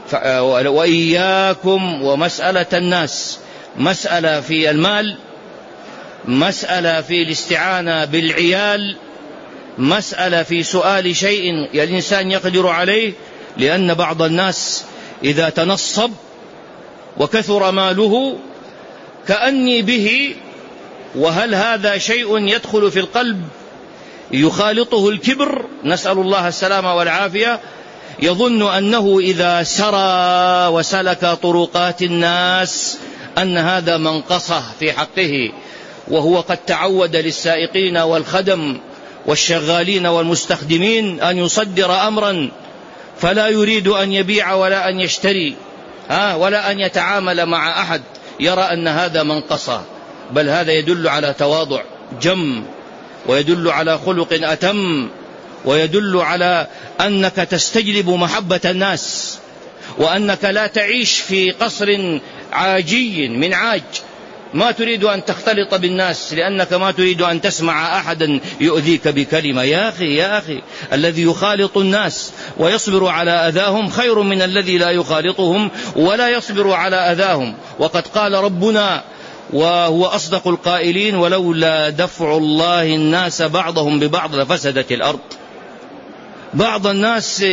وإياكم ومسألة الناس، مسألة في المال، مسألة في الاستعانة بالعيال، مسألة في سؤال شيء الإنسان يقدر عليه، لأن بعض الناس إذا تنصب وكثر ماله كأني به، وهل هذا شيء يدخل في القلب يخالطه الكبر، نسأل الله السلامة والعافية، يظن أنه إذا سرى وسلك طرقات الناس أن هذا منقصة في حقه، وهو قد تعود للسائقين والخدم والشغالين والمستخدمين أن يصدر أمرا، فلا يريد أن يبيع ولا أن يشتري ولا أن يتعامل مع أحد، يرى أن هذا منقصة. بل هذا يدل على تواضع جم، ويدل على خلق أتم، ويدل على أنك تستجلب محبة الناس، وأنك لا تعيش في قصر عاجي من عاج، ما تريد أن تختلط بالناس لأنك ما تريد أن تسمع أحدا يؤذيك بكلمة. يا أخي الذي يخالط الناس ويصبر على أذاهم خير من الذي لا يخالطهم ولا يصبر على أذاهم. وقد قال ربنا وهو أصدق القائلين: ولولا دفع الله الناس بعضهم ببعض لفسدت الأرض. بعض الناس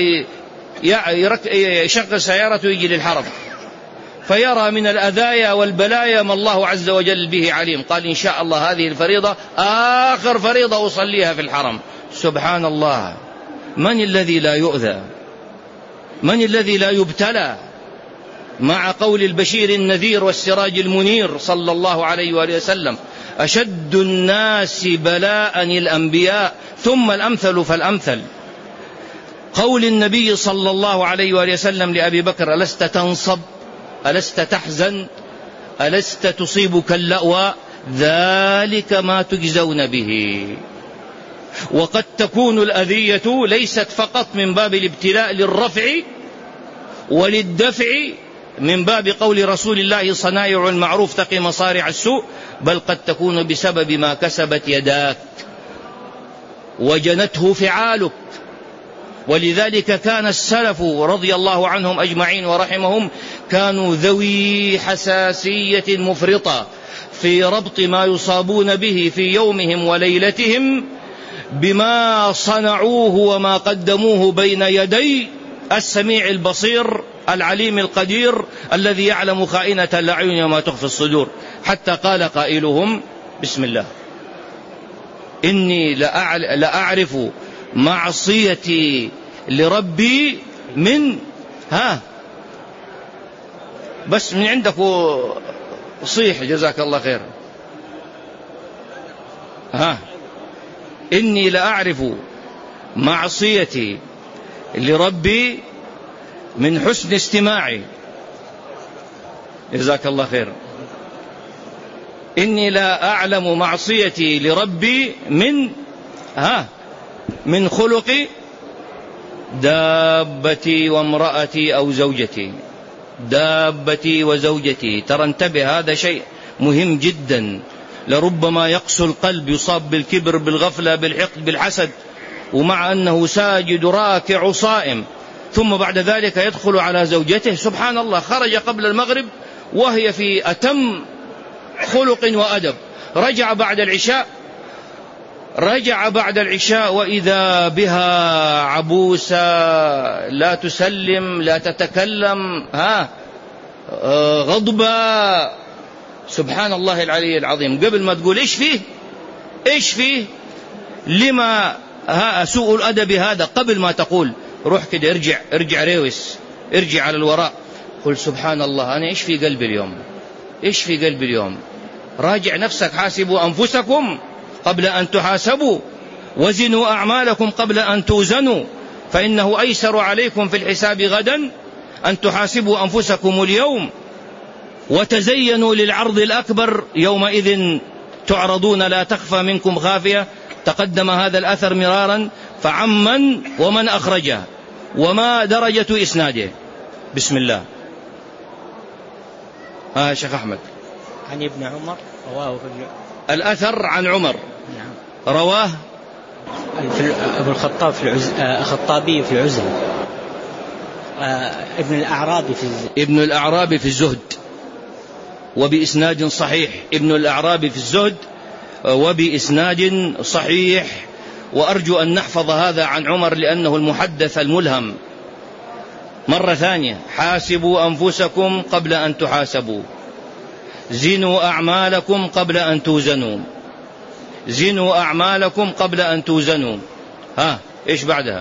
يشغل سيارته ويجي للحرم فيرى من الأذايا والبلايا ما الله عز وجل به عليم، قال إن شاء الله هذه الفريضة آخر فريضة أصليها في الحرم. سبحان الله، من الذي لا يؤذى؟ من الذي لا يبتلى؟ مع قول البشير النذير والسراج المنير صلى الله عليه وآله وسلم: أشد الناس بلاء الأنبياء ثم الأمثل فالأمثل. قول النبي صلى الله عليه وآله وسلم لأبي بكر: ألست تنصب؟ ألست تحزن؟ ألست تصيبك اللأوى؟ ذلك ما تجزون به. وقد تكون الأذية ليست فقط من باب الابتلاء للرفع وللدفع، من باب قول رسول الله: صنائع المعروف تقي مصارع السوء، بل قد تكون بسبب ما كسبت يداك وجنته فعالك. ولذلك كان السلف رضي الله عنهم أجمعين ورحمهم كانوا ذوي حساسية مفرطة في ربط ما يصابون به في يومهم وليلتهم بما صنعوه وما قدموه بين يدي السميع البصير العليم القدير الذي يعلم خائنة الأعين وما تخفي الصدور. حتى قال قائلهم: بسم الله، إني لأعرف معصيتي لربي من بس من عندك صيح جزاك الله خير. إني لأعرف معصيتي لربي من حسن استماعي جزاك الله خير. إني لا أعلم معصيتي لربي من خلق دابتي وامرأتي أو زوجتي. دابتي وزوجتي، ترى انتبه، هذا شيء مهم جدا. لربما يقسو القلب، يصاب بالكبر، بالغفلة، بالحقد، بالحسد، ومع أنه ساجد راكع صائم، ثم بعد ذلك يدخل على زوجته. سبحان الله، خرج قبل المغرب وهي في أتم خلق وأدب، رجع بعد العشاء وإذا بها عبوسة، لا تسلم، لا تتكلم، غضبة. سبحان الله العلي العظيم. قبل ما تقول إيش فيه لما سوء الأدب هذا، قبل ما تقول روح كده، ارجع ريوس، ارجع على الوراء، قل سبحان الله، أنا إيش في قلبي اليوم؟ راجع نفسك، حاسبوا أنفسكم قبل أن تحاسبوا، وزنوا أعمالكم قبل أن توزنوا، فإنه أيسر عليكم في الحساب غدا أن تحاسبوا أنفسكم اليوم، وتزينوا للعرض الأكبر يومئذ تعرضون لا تخفى منكم خافية. تقدم هذا الأثر مرارا، فعمن ومن أخرجه وما درجة إسناده. بسم الله. شيخ أحمد. عن ابن عمر رواه الأثر عن عمر، رواه أبو الخطاب الخطابي في العزل، ابن الأعرابي في الزهد وبإسناد صحيح. ابن الأعرابي في الزهد وبإسناد صحيح، وأرجو أن نحفظ هذا عن عمر لأنه المحدث الملهم. مرة ثانية: حاسبوا أنفسكم قبل أن تحاسبوا، زنوا أعمالكم قبل أن توزنوا، زنوا أعمالكم قبل أن توزنوا. إيش بعدها؟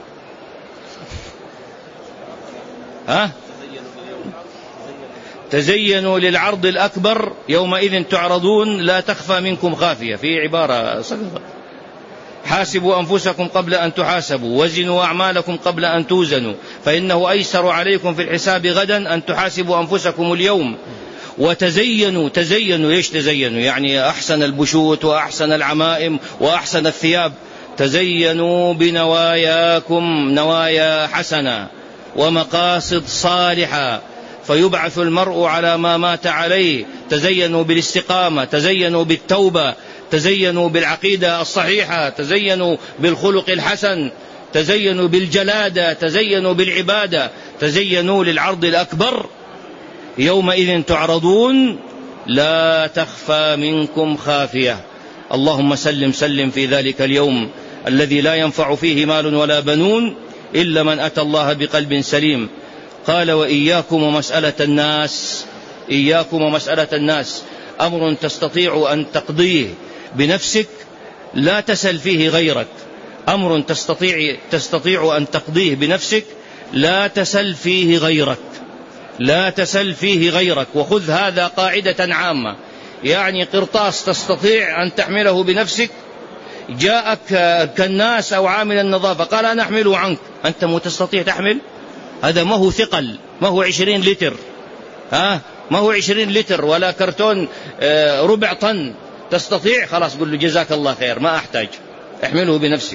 تزينوا للعرض الأكبر يومئذ تعرضون لا تخفى منكم خافية. في عبارة صغيرة: حاسبوا أنفسكم قبل أن تحاسبوا، وزنوا أعمالكم قبل أن توزنوا، فإنه أيسر عليكم في الحساب غدا أن تحاسبوا أنفسكم اليوم. وتزينوا. تزينوا إيش تزينوا؟ يعني أحسن البشوت وأحسن العمائم وأحسن الثياب. تزينوا بنواياكم نوايا حسنة ومقاصد صالحة، فيبعث المرء على ما مات عليه. تزينوا بالاستقامة، تزينوا بالتوبة، تزينوا بالعقيدة الصحيحة، تزينوا بالخلق الحسن، تزينوا بالجلادة، تزينوا بالعبادة، تزينوا للعرض الأكبر يومئذ تعرضون لا تخفى منكم خافية. اللهم سلم سلم في ذلك اليوم الذي لا ينفع فيه مال ولا بنون إلا من أتى الله بقلب سليم. قال: وإياكم ومسألة الناس. إياكم ومسألة الناس، أمر تستطيع أن تقضيه بنفسك لا تسل فيه غيرك. أمر تستطيع أن تقضيه بنفسك لا تسل فيه غيرك، لا تسل فيه غيرك. وخذ هذا قاعدة عامة، يعني قرطاس تستطيع أن تحمله بنفسك، جاءك كالناس أو عامل النظافة قال: أنا أحمله عنك، أنت مو تستطيع تحمل؟ هذا ما هو ثقل، ما هو 20 لتر، ما هو 20 لتر ولا كرتون ربع طن. تستطيع؟ خلاص قل له جزاك الله خير، ما أحتاج، احمله بنفسك.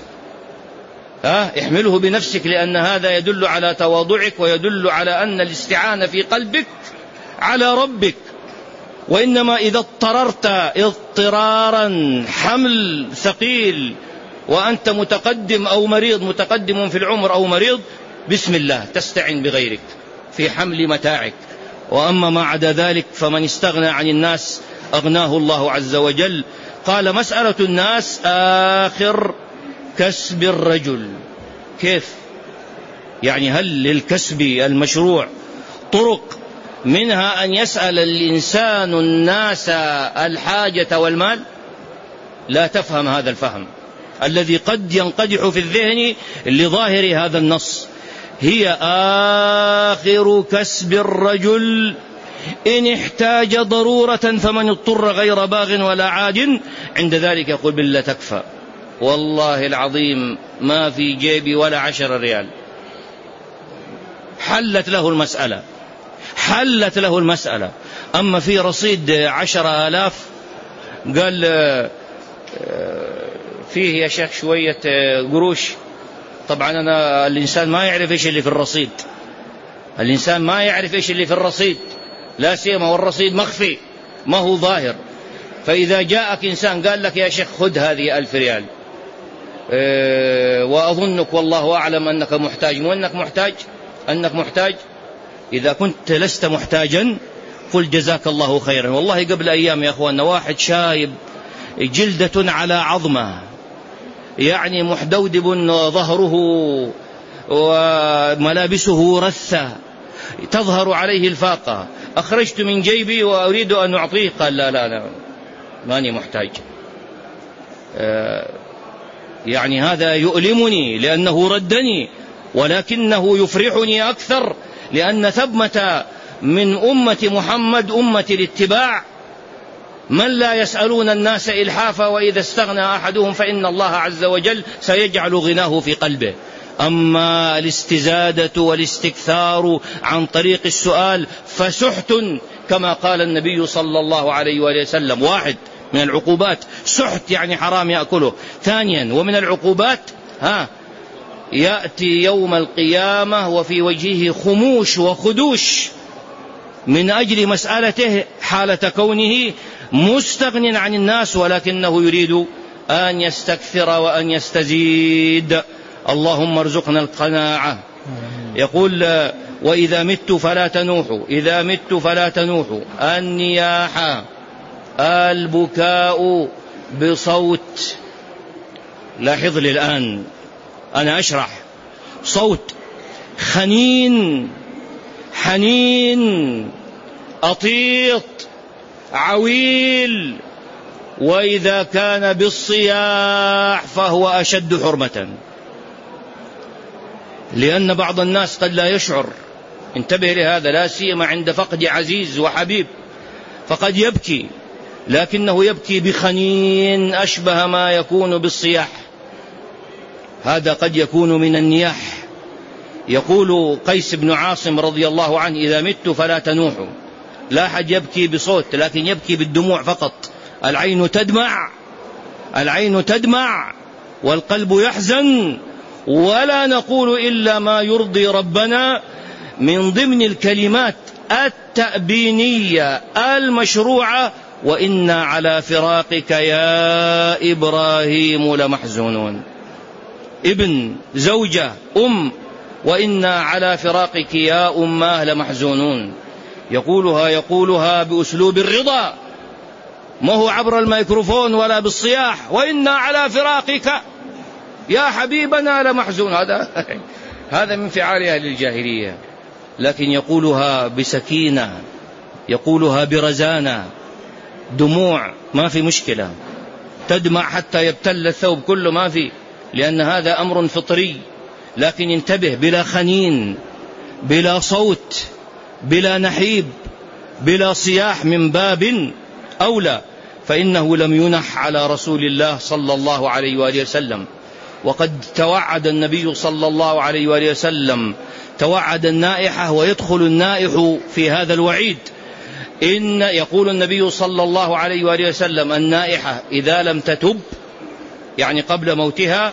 احمله بنفسك، لأن هذا يدل على تواضعك ويدل على أن الاستعانة في قلبك على ربك. وإنما إذا اضطررت اضطرارا حمل ثقيل وأنت متقدم أو مريض، متقدم في العمر أو مريض، بسم الله تستعن بغيرك في حمل متاعك. وأما ما عدا ذلك فمن استغنى عن الناس أغناه الله عز وجل. قال: مسألة الناس آخر كسب الرجل. كيف يعني؟ هل للكسب المشروع طرق منها أن يسأل الإنسان الناس الحاجة والمال؟ لا تفهم هذا الفهم الذي قد ينقدح في الذهن لظاهر هذا النص. هي آخر كسب الرجل إن احتاج ضرورة فمن اضطر غير باغ ولا عاد، عند ذلك يقول: بالله تكفى، والله العظيم ما في جيبي ولا 10 ريال. حلت له المسألة، حلت له المسألة. أما في رصيد 10,000 قال فيه يا شيخ شوية قروش. طبعا أنا الإنسان ما يعرف إيش اللي في الرصيد، الإنسان ما يعرف إيش اللي في الرصيد، لا سيما والرصيد مخفي ما هو ظاهر. فإذا جاءك إنسان قال لك: يا شيخ خذ هذه 1000 ريال وأظنك والله أعلم أنك محتاج، مو أنك محتاج، أنك محتاج. إذا كنت لست محتاجا قل جزاك الله خيرا. والله قبل أيام يا أخوان واحد شايب جلدة على عظمة، يعني محدودب ظهره وملابسه رثة تظهر عليه الفاقة، أخرجت من جيبي وأريد أن أعطيه، قال: لا لا لا ماني محتاج. يعني هذا يؤلمني لأنه ردني، ولكنه يفرحني أكثر لأن ثبمة من أمة محمد أمة الاتباع من لا يسألون الناس إلحافا، وإذا استغنى أحدهم فإن الله عز وجل سيجعل غناه في قلبه. أما الاستزادة والاستكثار عن طريق السؤال فسحت، كما قال النبي صلى الله عليه وسلم. واحد من العقوبات سحت، يعني حرام يأكله. ثانيا ومن العقوبات يأتي يوم القيامة وفي وجهه خموش وخدوش من أجل مسألته حالة كونه مستغن عن الناس، ولكنه يريد أن يستكثر وأن يستزيد. اللهم ارزقنا القناعة. يقول: وإذا مت فلا تنوحوا، إذا مت فلا تنوحوا. النياحة البكاء بصوت لاحظ لي الآن أنا أشرح. صوت خنين حنين أطيط عويل، وإذا كان بالصياح فهو أشد حرمة، لأن بعض الناس قد لا يشعر. انتبه لهذا، لا سيما عند فقد عزيز وحبيب، فقد يبكي لكنه يبكي بخنين أشبه ما يكون بالصياح، هذا قد يكون من النياح. يقول قيس بن عاصم رضي الله عنه: إذا مت فلا تنوحوا. لا أحد يبكي بصوت، لكن يبكي بالدموع فقط. العين تدمع والقلب يحزن، ولا نقول إلا ما يرضي ربنا من ضمن الكلمات التأبينية المشروعة: وإنا على فراقك يا إبراهيم لمحزونون. ابن، زوجة، أم، وإنا على فراقك يا أماه لمحزونون. يقولها بأسلوب الرضا، ما هو عبر الميكروفون ولا بالصياح: وإنا على فراقك يا حبيبنا لمحزون. هذا من فعال أهل الجاهلية، لكن يقولها بسكينة، يقولها برزانة. دموع ما في مشكلة، تدمع حتى يبتل الثوب كله ما في، لأن هذا أمر فطري. لكن انتبه، بلا خنين، بلا صوت، بلا نحيب، بلا صياح، من باب أولى، فإنه لم ينح على رسول الله صلى الله عليه وآله وسلم. وقد توعد النبي صلى الله عليه وآله وسلم توعد النائحة، ويدخل النائح في هذا الوعيد. يقول النبي صلى الله عليه وآله وسلم: النائحة إذا لم تتب، يعني قبل موتها،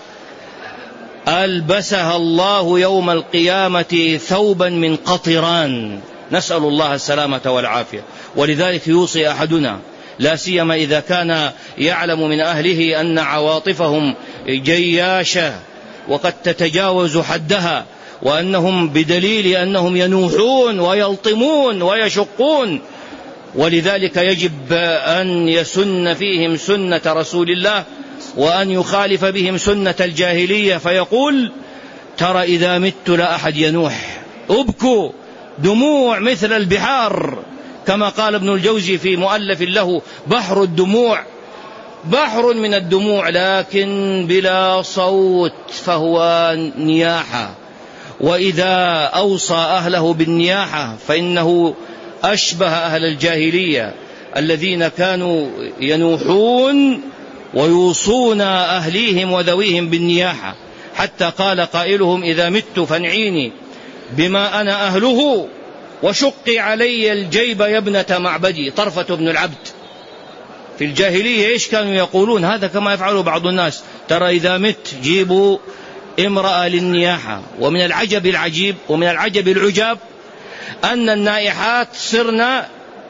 ألبسها الله يوم القيامة ثوبا من قطران، نسأل الله السلامة والعافية. ولذلك يوصي أحدنا، لا سيما إذا كان يعلم من أهله أن عواطفهم جياشة وقد تتجاوز حدها، وأنهم بدليل أنهم ينوحون ويلطمون ويشقون، ولذلك يجب أن يسن فيهم سنة رسول الله، وأن يخالف بهم سنة الجاهلية، فيقول: ترى إذا مت لا أحد ينوح، أبكوا دموع مثل البحار، كما قال ابن الجوزي في مؤلف له: بحر الدموع، بحر من الدموع، لكن بلا صوت، فهو نياحة. وإذا أوصى أهله بالنياحة فإنه أشبه أهل الجاهلية الذين كانوا ينوحون ويوصون أهليهم وذويهم بالنياحة، حتى قال قائلهم: إذا مت فانعيني بما أنا أهله، وشقي علي الجيب يا ابنة معبدي. طرفة بن العبد. في الجاهلية إيش كانوا يقولون؟ هذا كما يفعله بعض الناس: ترى إذا مت جيبوا امرأة للنياحة. ومن العجب العجيب ومن العجب العجاب أن النائحات صرنا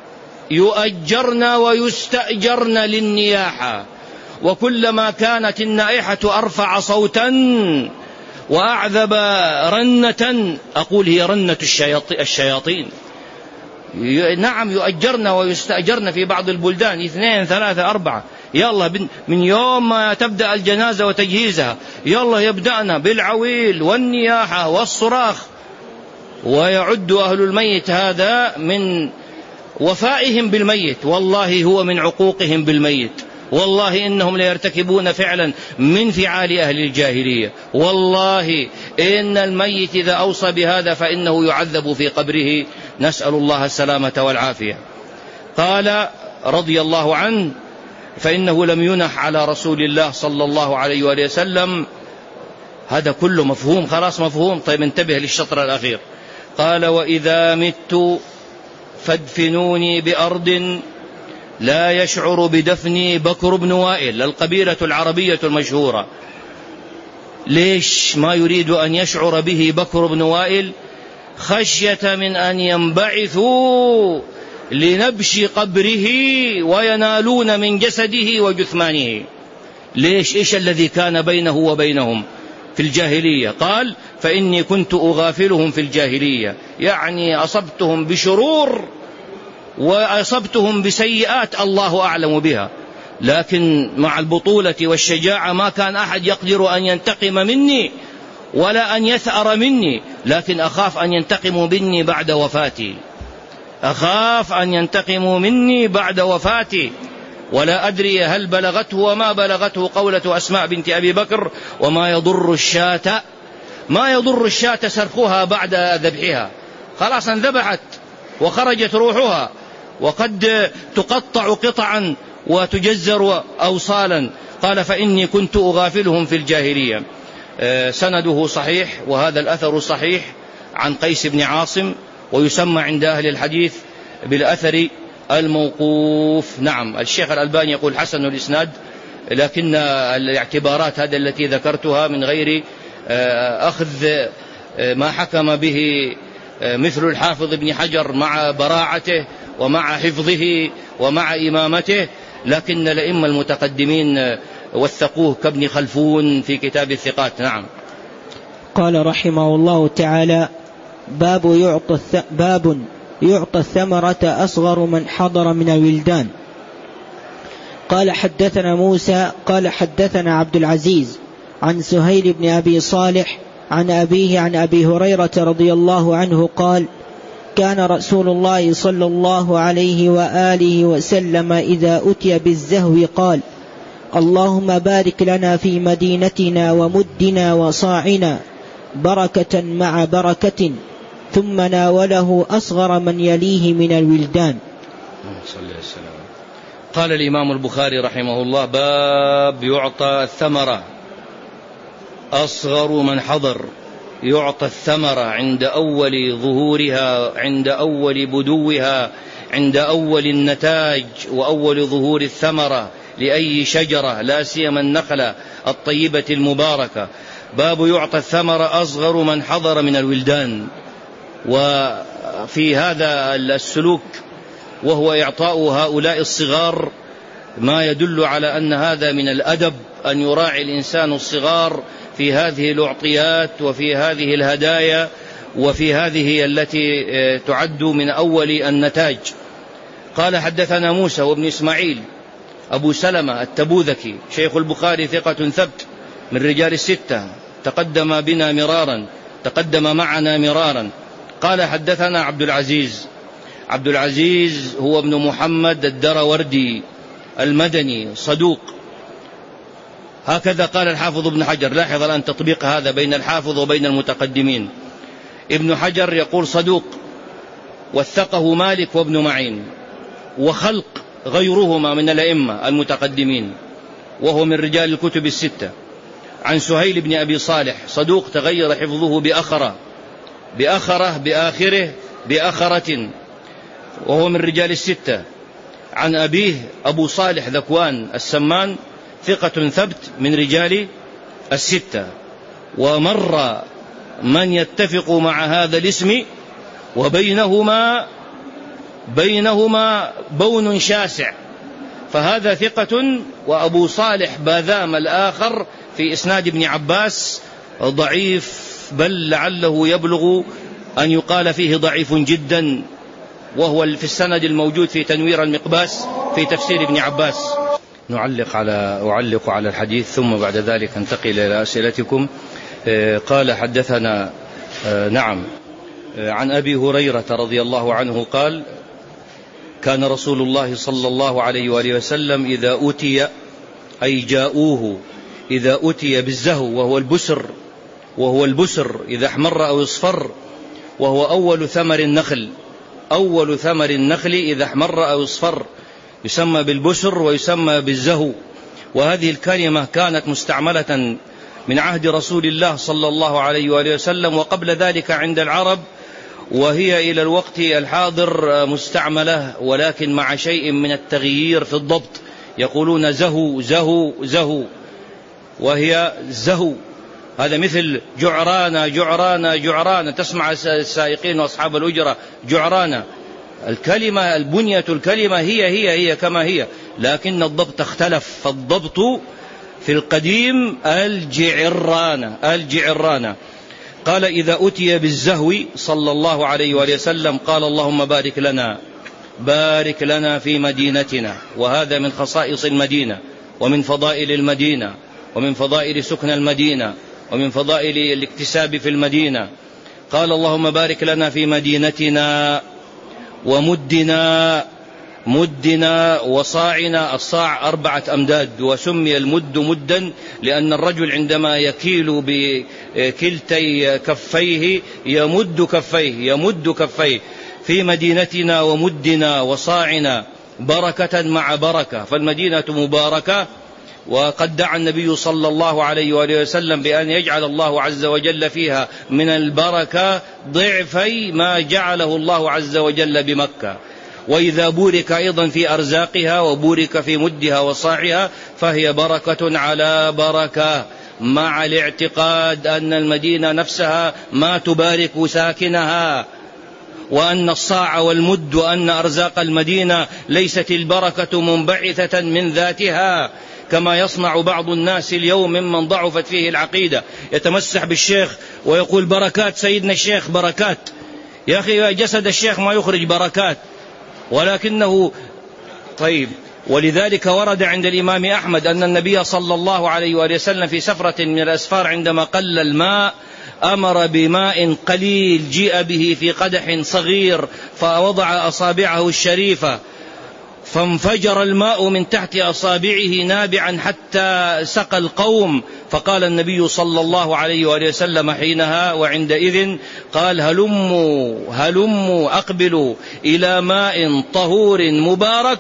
يؤجرن ويستأجرن للنياحة، وكلما كانت النائحة أرفع صوتا وأعذب رنة، أقول هي رنة الشياطين. نعم، يؤجرن ويستأجرن في بعض البلدان 2 3 4. يلا من يوم ما تبدأ الجنازة وتجهيزها، يلا يبدأنا بالعويل والنياحة والصراخ. ويعد أهل الميت هذا من وفائهم بالميت، والله هو من عقوقهم بالميت. والله إنهم ليرتكبون فعلا من فعال أهل الجاهلية. والله إن الميت إذا أوصى بهذا فإنه يعذب في قبره، نسأل الله السلامة والعافية. قال رضي الله عنه: فإنه لم ينح على رسول الله صلى الله عليه وآله وسلم. هذا كله مفهوم، خلاص مفهوم. طيب انتبه للشطر الأخير. قال: وإذا مت فادفنوني بأرض لا يشعر بدفني بكر بن وائل، القبيلة العربية المشهورة. ليش ما يريد أن يشعر به بكر بن وائل؟ خشية من أن ينبعثوا لنبش قبره وينالون من جسده وجثمانه. ليش؟ إيش الذي كان بينه وبينهم في الجاهلية؟ قال: فإني كنت أغافلهم في الجاهلية، يعني أصبتهم بشرور وأصبتهم بسيئات الله أعلم بها، لكن مع البطولة والشجاعة ما كان أحد يقدر أن ينتقم مني ولا أن يثأر مني، لكن أخاف أن ينتقموا مني بعد وفاتي، أخاف أن ينتقموا مني بعد وفاتي، ولا أدري هل بلغته وما بلغته قولة أسماء بنت أبي بكر: وما يضر الشاة، ما يضر الشاة سرقها بعد ذبحها، خلاص انذبحت وخرجت روحها، وقد تقطع قطعا وتجزر أوصالا. قال: فإني كنت أغافلهم في الجاهلية. سنده صحيح، وهذا الأثر صحيح عن قيس بن عاصم، ويسمى عند أهل الحديث بالأثر الموقوف. نعم، الشيخ الألباني يقول حسن الإسناد، لكن الاعتبارات هذه التي ذكرتها من غير أخذ ما حكم به مثل الحافظ ابن حجر مع براعته ومع حفظه ومع إمامته، لكن الأئمة المتقدمين وثقوه كابن خلفون في كتاب الثقات. نعم. قال رحمه الله تعالى: باب يعطى الثمرة أصغر من حضر من الولدان. قال: حدثنا موسى قال: حدثنا عبد العزيز عن سهيل بن أبي صالح عن أبيه عن أبي هريرة رضي الله عنه قال: كان رسول الله صلى الله عليه وآله وسلم إذا أتي بالزهو قال: اللهم بارك لنا في مدينتنا ومدنا وصاعنا بركة مع بركة، ثم ناوله أصغر من يليه من الولدان. قال الإمام البخاري رحمه الله: باب يعطى الثمرة أصغر من حضر، يعطى الثمرة عند أول ظهورها، عند أول بدوها، عند أول النتاج وأول ظهور الثمرة لأي شجرة، لا سيما النخلة الطيبة المباركة. باب يعطى الثمرة أصغر من حضر من الولدان. وفي هذا السلوك وهو إعطاء هؤلاء الصغار ما يدل على أن هذا من الأدب، أن يراعي الإنسان الصغار في هذه الأعطيات وفي هذه الهدايا وفي هذه التي تعد من أول النتاج. قال: حدثنا موسى وابن إسماعيل أبو سلمة التبوذكي شيخ البخاري ثقة ثبت من رجال الستة، تقدم معنا مرارا. قال: حدثنا عبد العزيز هو ابن محمد الدروردي المدني صدوق، هكذا قال الحافظ ابن حجر. لاحظ الآن تطبيق هذا بين الحافظ وبين المتقدمين. ابن حجر يقول صدوق، وثقه مالك وابن معين وخلق غيرهما من الأئمة المتقدمين، وهو من رجال الكتب الستة. عن سهيل بن أبي صالح صدوق تغير حفظه بآخرة، وهو من رجال الستة. عن أبيه أبو صالح ذكوان السمان ثقة ثبت من رجال الستة. ومر من يتفق مع هذا الاسم وبينهما بون شاسع، فهذا ثقة، وأبو صالح باذام الآخر في إسناد ابن عباس ضعيف، بل لعله يبلغ أن يقال فيه ضعيف جدا، وهو في السند الموجود في تنوير المقباس في تفسير ابن عباس. أعلق على الحديث ثم بعد ذلك انتقل إلى أسئلتكم. قال: حدثنا عن أبي هريرة رضي الله عنه قال: كان رسول الله صلى الله عليه وآله وسلم إذا أتي، أي جاءوه، إذا أتي بالزهو وهو البسر إذا احمر أو اصفر، وهو أول ثمر النخل إذا احمر أو اصفر، يسمى بالبسر ويسمى بالزهو. وهذه الكلمة كانت مستعملة من عهد رسول الله صلى الله عليه وآله وسلم وقبل ذلك عند العرب، وهي إلى الوقت الحاضر مستعملة، ولكن مع شيء من التغيير في الضبط، يقولون زهو زهو زهو، وهي زهو. هذا مثل جعرانة، تسمع السائقين وأصحاب الأجرة جعرانة. الكلمة، البنية الكلمة هي كما هي، لكن الضبط اختلف، فالضبط في القديم الجعرانة. قال: إذا أتي بالزهو صلى الله عليه وآله وسلم قال: اللهم بارك لنا بارك لنا في مدينتنا. وهذا من خصائص المدينة ومن فضائل المدينة ومن فضائل سكن المدينة ومن فضائل الاكتساب في المدينة. قال اللهم بارك لنا في مدينتنا ومدنا وصاعنا. الصاع 4 أمداد، وسمي المد مدا لأن الرجل عندما يكيل بكلتي كفيه يمد كفيه. في مدينتنا ومدنا وصاعنا بركة مع بركة، فالمدينة مباركة. وقد دعا النبي صلى الله عليه وآله وسلم بأن يجعل الله عز وجل فيها من البركة ضعفي ما جعله الله عز وجل بمكة. وإذا بورك أيضا في أرزاقها وبورك في مدها وصاعها فهي بركة على بركة، مع الاعتقاد أن المدينة نفسها ما تبارك ساكنها، وأن الصاع والمد وأن أرزاق المدينة ليست البركة منبعثة من ذاتها كما يصنع بعض الناس اليوم ممن ضعفت فيه العقيدة، يتمسح بالشيخ ويقول بركات سيدنا الشيخ بركات. يا أخي جسد الشيخ ما يخرج بركات، ولكنه طيب. ولذلك ورد عند الإمام أحمد أن النبي صلى الله عليه وآله وسلم في سفرة من الأسفار عندما قل الماء أمر بماء قليل جيء به في قدح صغير فوضع أصابعه الشريفة فانفجر الماء من تحت أصابعه نابعا حتى سقى القوم. فقال النبي صلى الله عليه وآله وسلم حينها وعندئذ قال هلموا أقبلوا إلى ماء طهور مبارك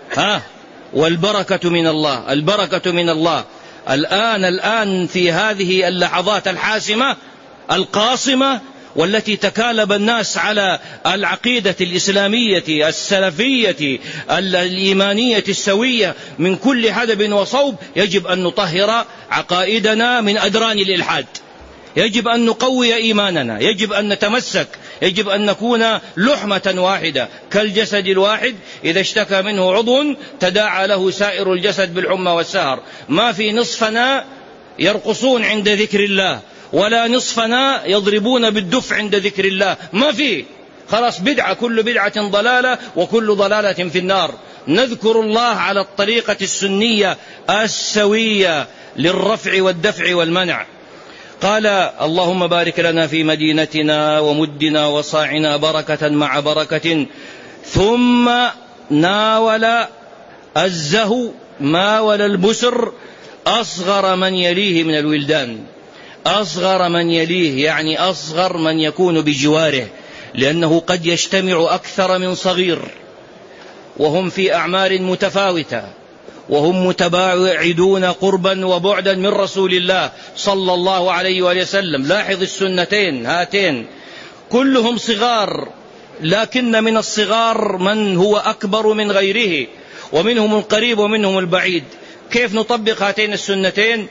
والبركة من الله. البركة من الله. الآن في هذه اللحظات الحاسمة القاصمة والتي تكالب الناس على العقيدة الإسلامية السلفية الإيمانية السوية من كل حدب وصوب، يجب أن نطهر عقائدنا من أدران الإلحاد، يجب أن نقوي إيماننا، يجب أن نتمسك، يجب أن نكون لحمة واحدة كالجسد الواحد، إذا اشتكى منه عضو تداعى له سائر الجسد بالحمى والسهر. ما في نصفنا يرقصون عند ذكر الله ولا نصفنا يضربون بالدف عند ذكر الله، ما في، خلاص بدعة، كل بدعة ضلالة وكل ضلالة في النار. نذكر الله على الطريقة السنية السوية للرفع والدفع والمنع. قال اللهم بارك لنا في مدينتنا ومدنا وصاعنا بركة مع بركة. ثم ناول الزهو ماول البسر أصغر من يليه من الولدان. أصغر من يليه يعني أصغر من يكون بجواره، لأنه قد يجتمع أكثر من صغير وهم في أعمار متفاوتة وهم متباعدون قربا وبعدا من رسول الله صلى الله عليه وآله وسلم. لاحظ السنتين هاتين كلهم صغار، لكن من الصغار من هو أكبر من غيره، ومنهم القريب ومنهم البعيد. كيف نطبق هاتين السنتين؟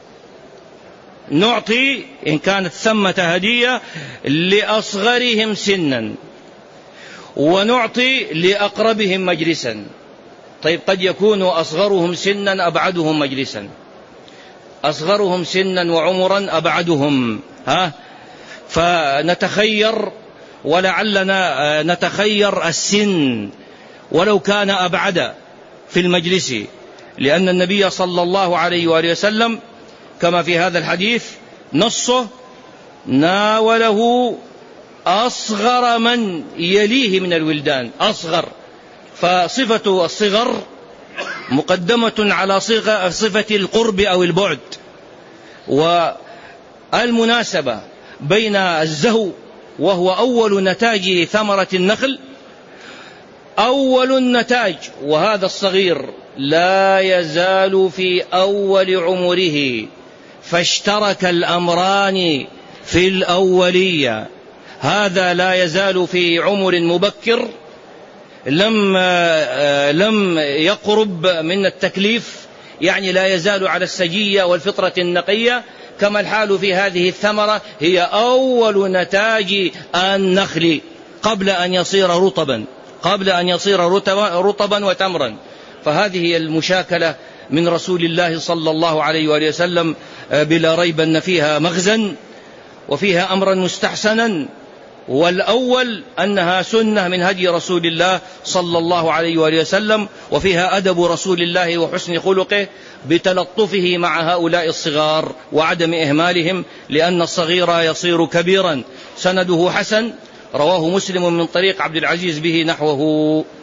نعطي إن كانت ثمة هدية لأصغرهم سنا ونعطي لأقربهم مجلسا. طيب قد يكون أصغرهم سنا أبعدهم مجلسا، أصغرهم سنا وعمرا أبعدهم، فنتخير، ولعلنا نتخير السن ولو كان أبعد في المجلس، لأن النبي صلى الله عليه وآله وسلم كما في هذا الحديث نصه ناوله أصغر من يليه من الولدان، أصغر، فصفة الصغر مقدمة على صفة القرب أو البعد. والمناسبة بين الزهو وهو أول نتاج ثمرة النخل، أول النتاج، وهذا الصغير لا يزال في أول عمره، فاشترك الأمران في الأولية. هذا لا يزال في عمر مبكر لم يقرب من التكليف، يعني لا يزال على السجية والفطرة النقية، كما الحال في هذه الثمرة، هي أول نتاج النخل قبل أن يصير رطبا وتمرا. فهذه هي المشاكلة من رسول الله صلى الله عليه وآله وسلم، بلا ريب أن فيها مغزا وفيها أمرا مستحسنا والأول أنها سنة من هدي رسول الله صلى الله عليه وآله وسلم، وفيها أدب رسول الله وحسن خلقه بتلطفه مع هؤلاء الصغار وعدم إهمالهم، لأن الصغير يصير كبيرا. سنده حسن، رواه مسلم من طريق عبد العزيز به نحوه.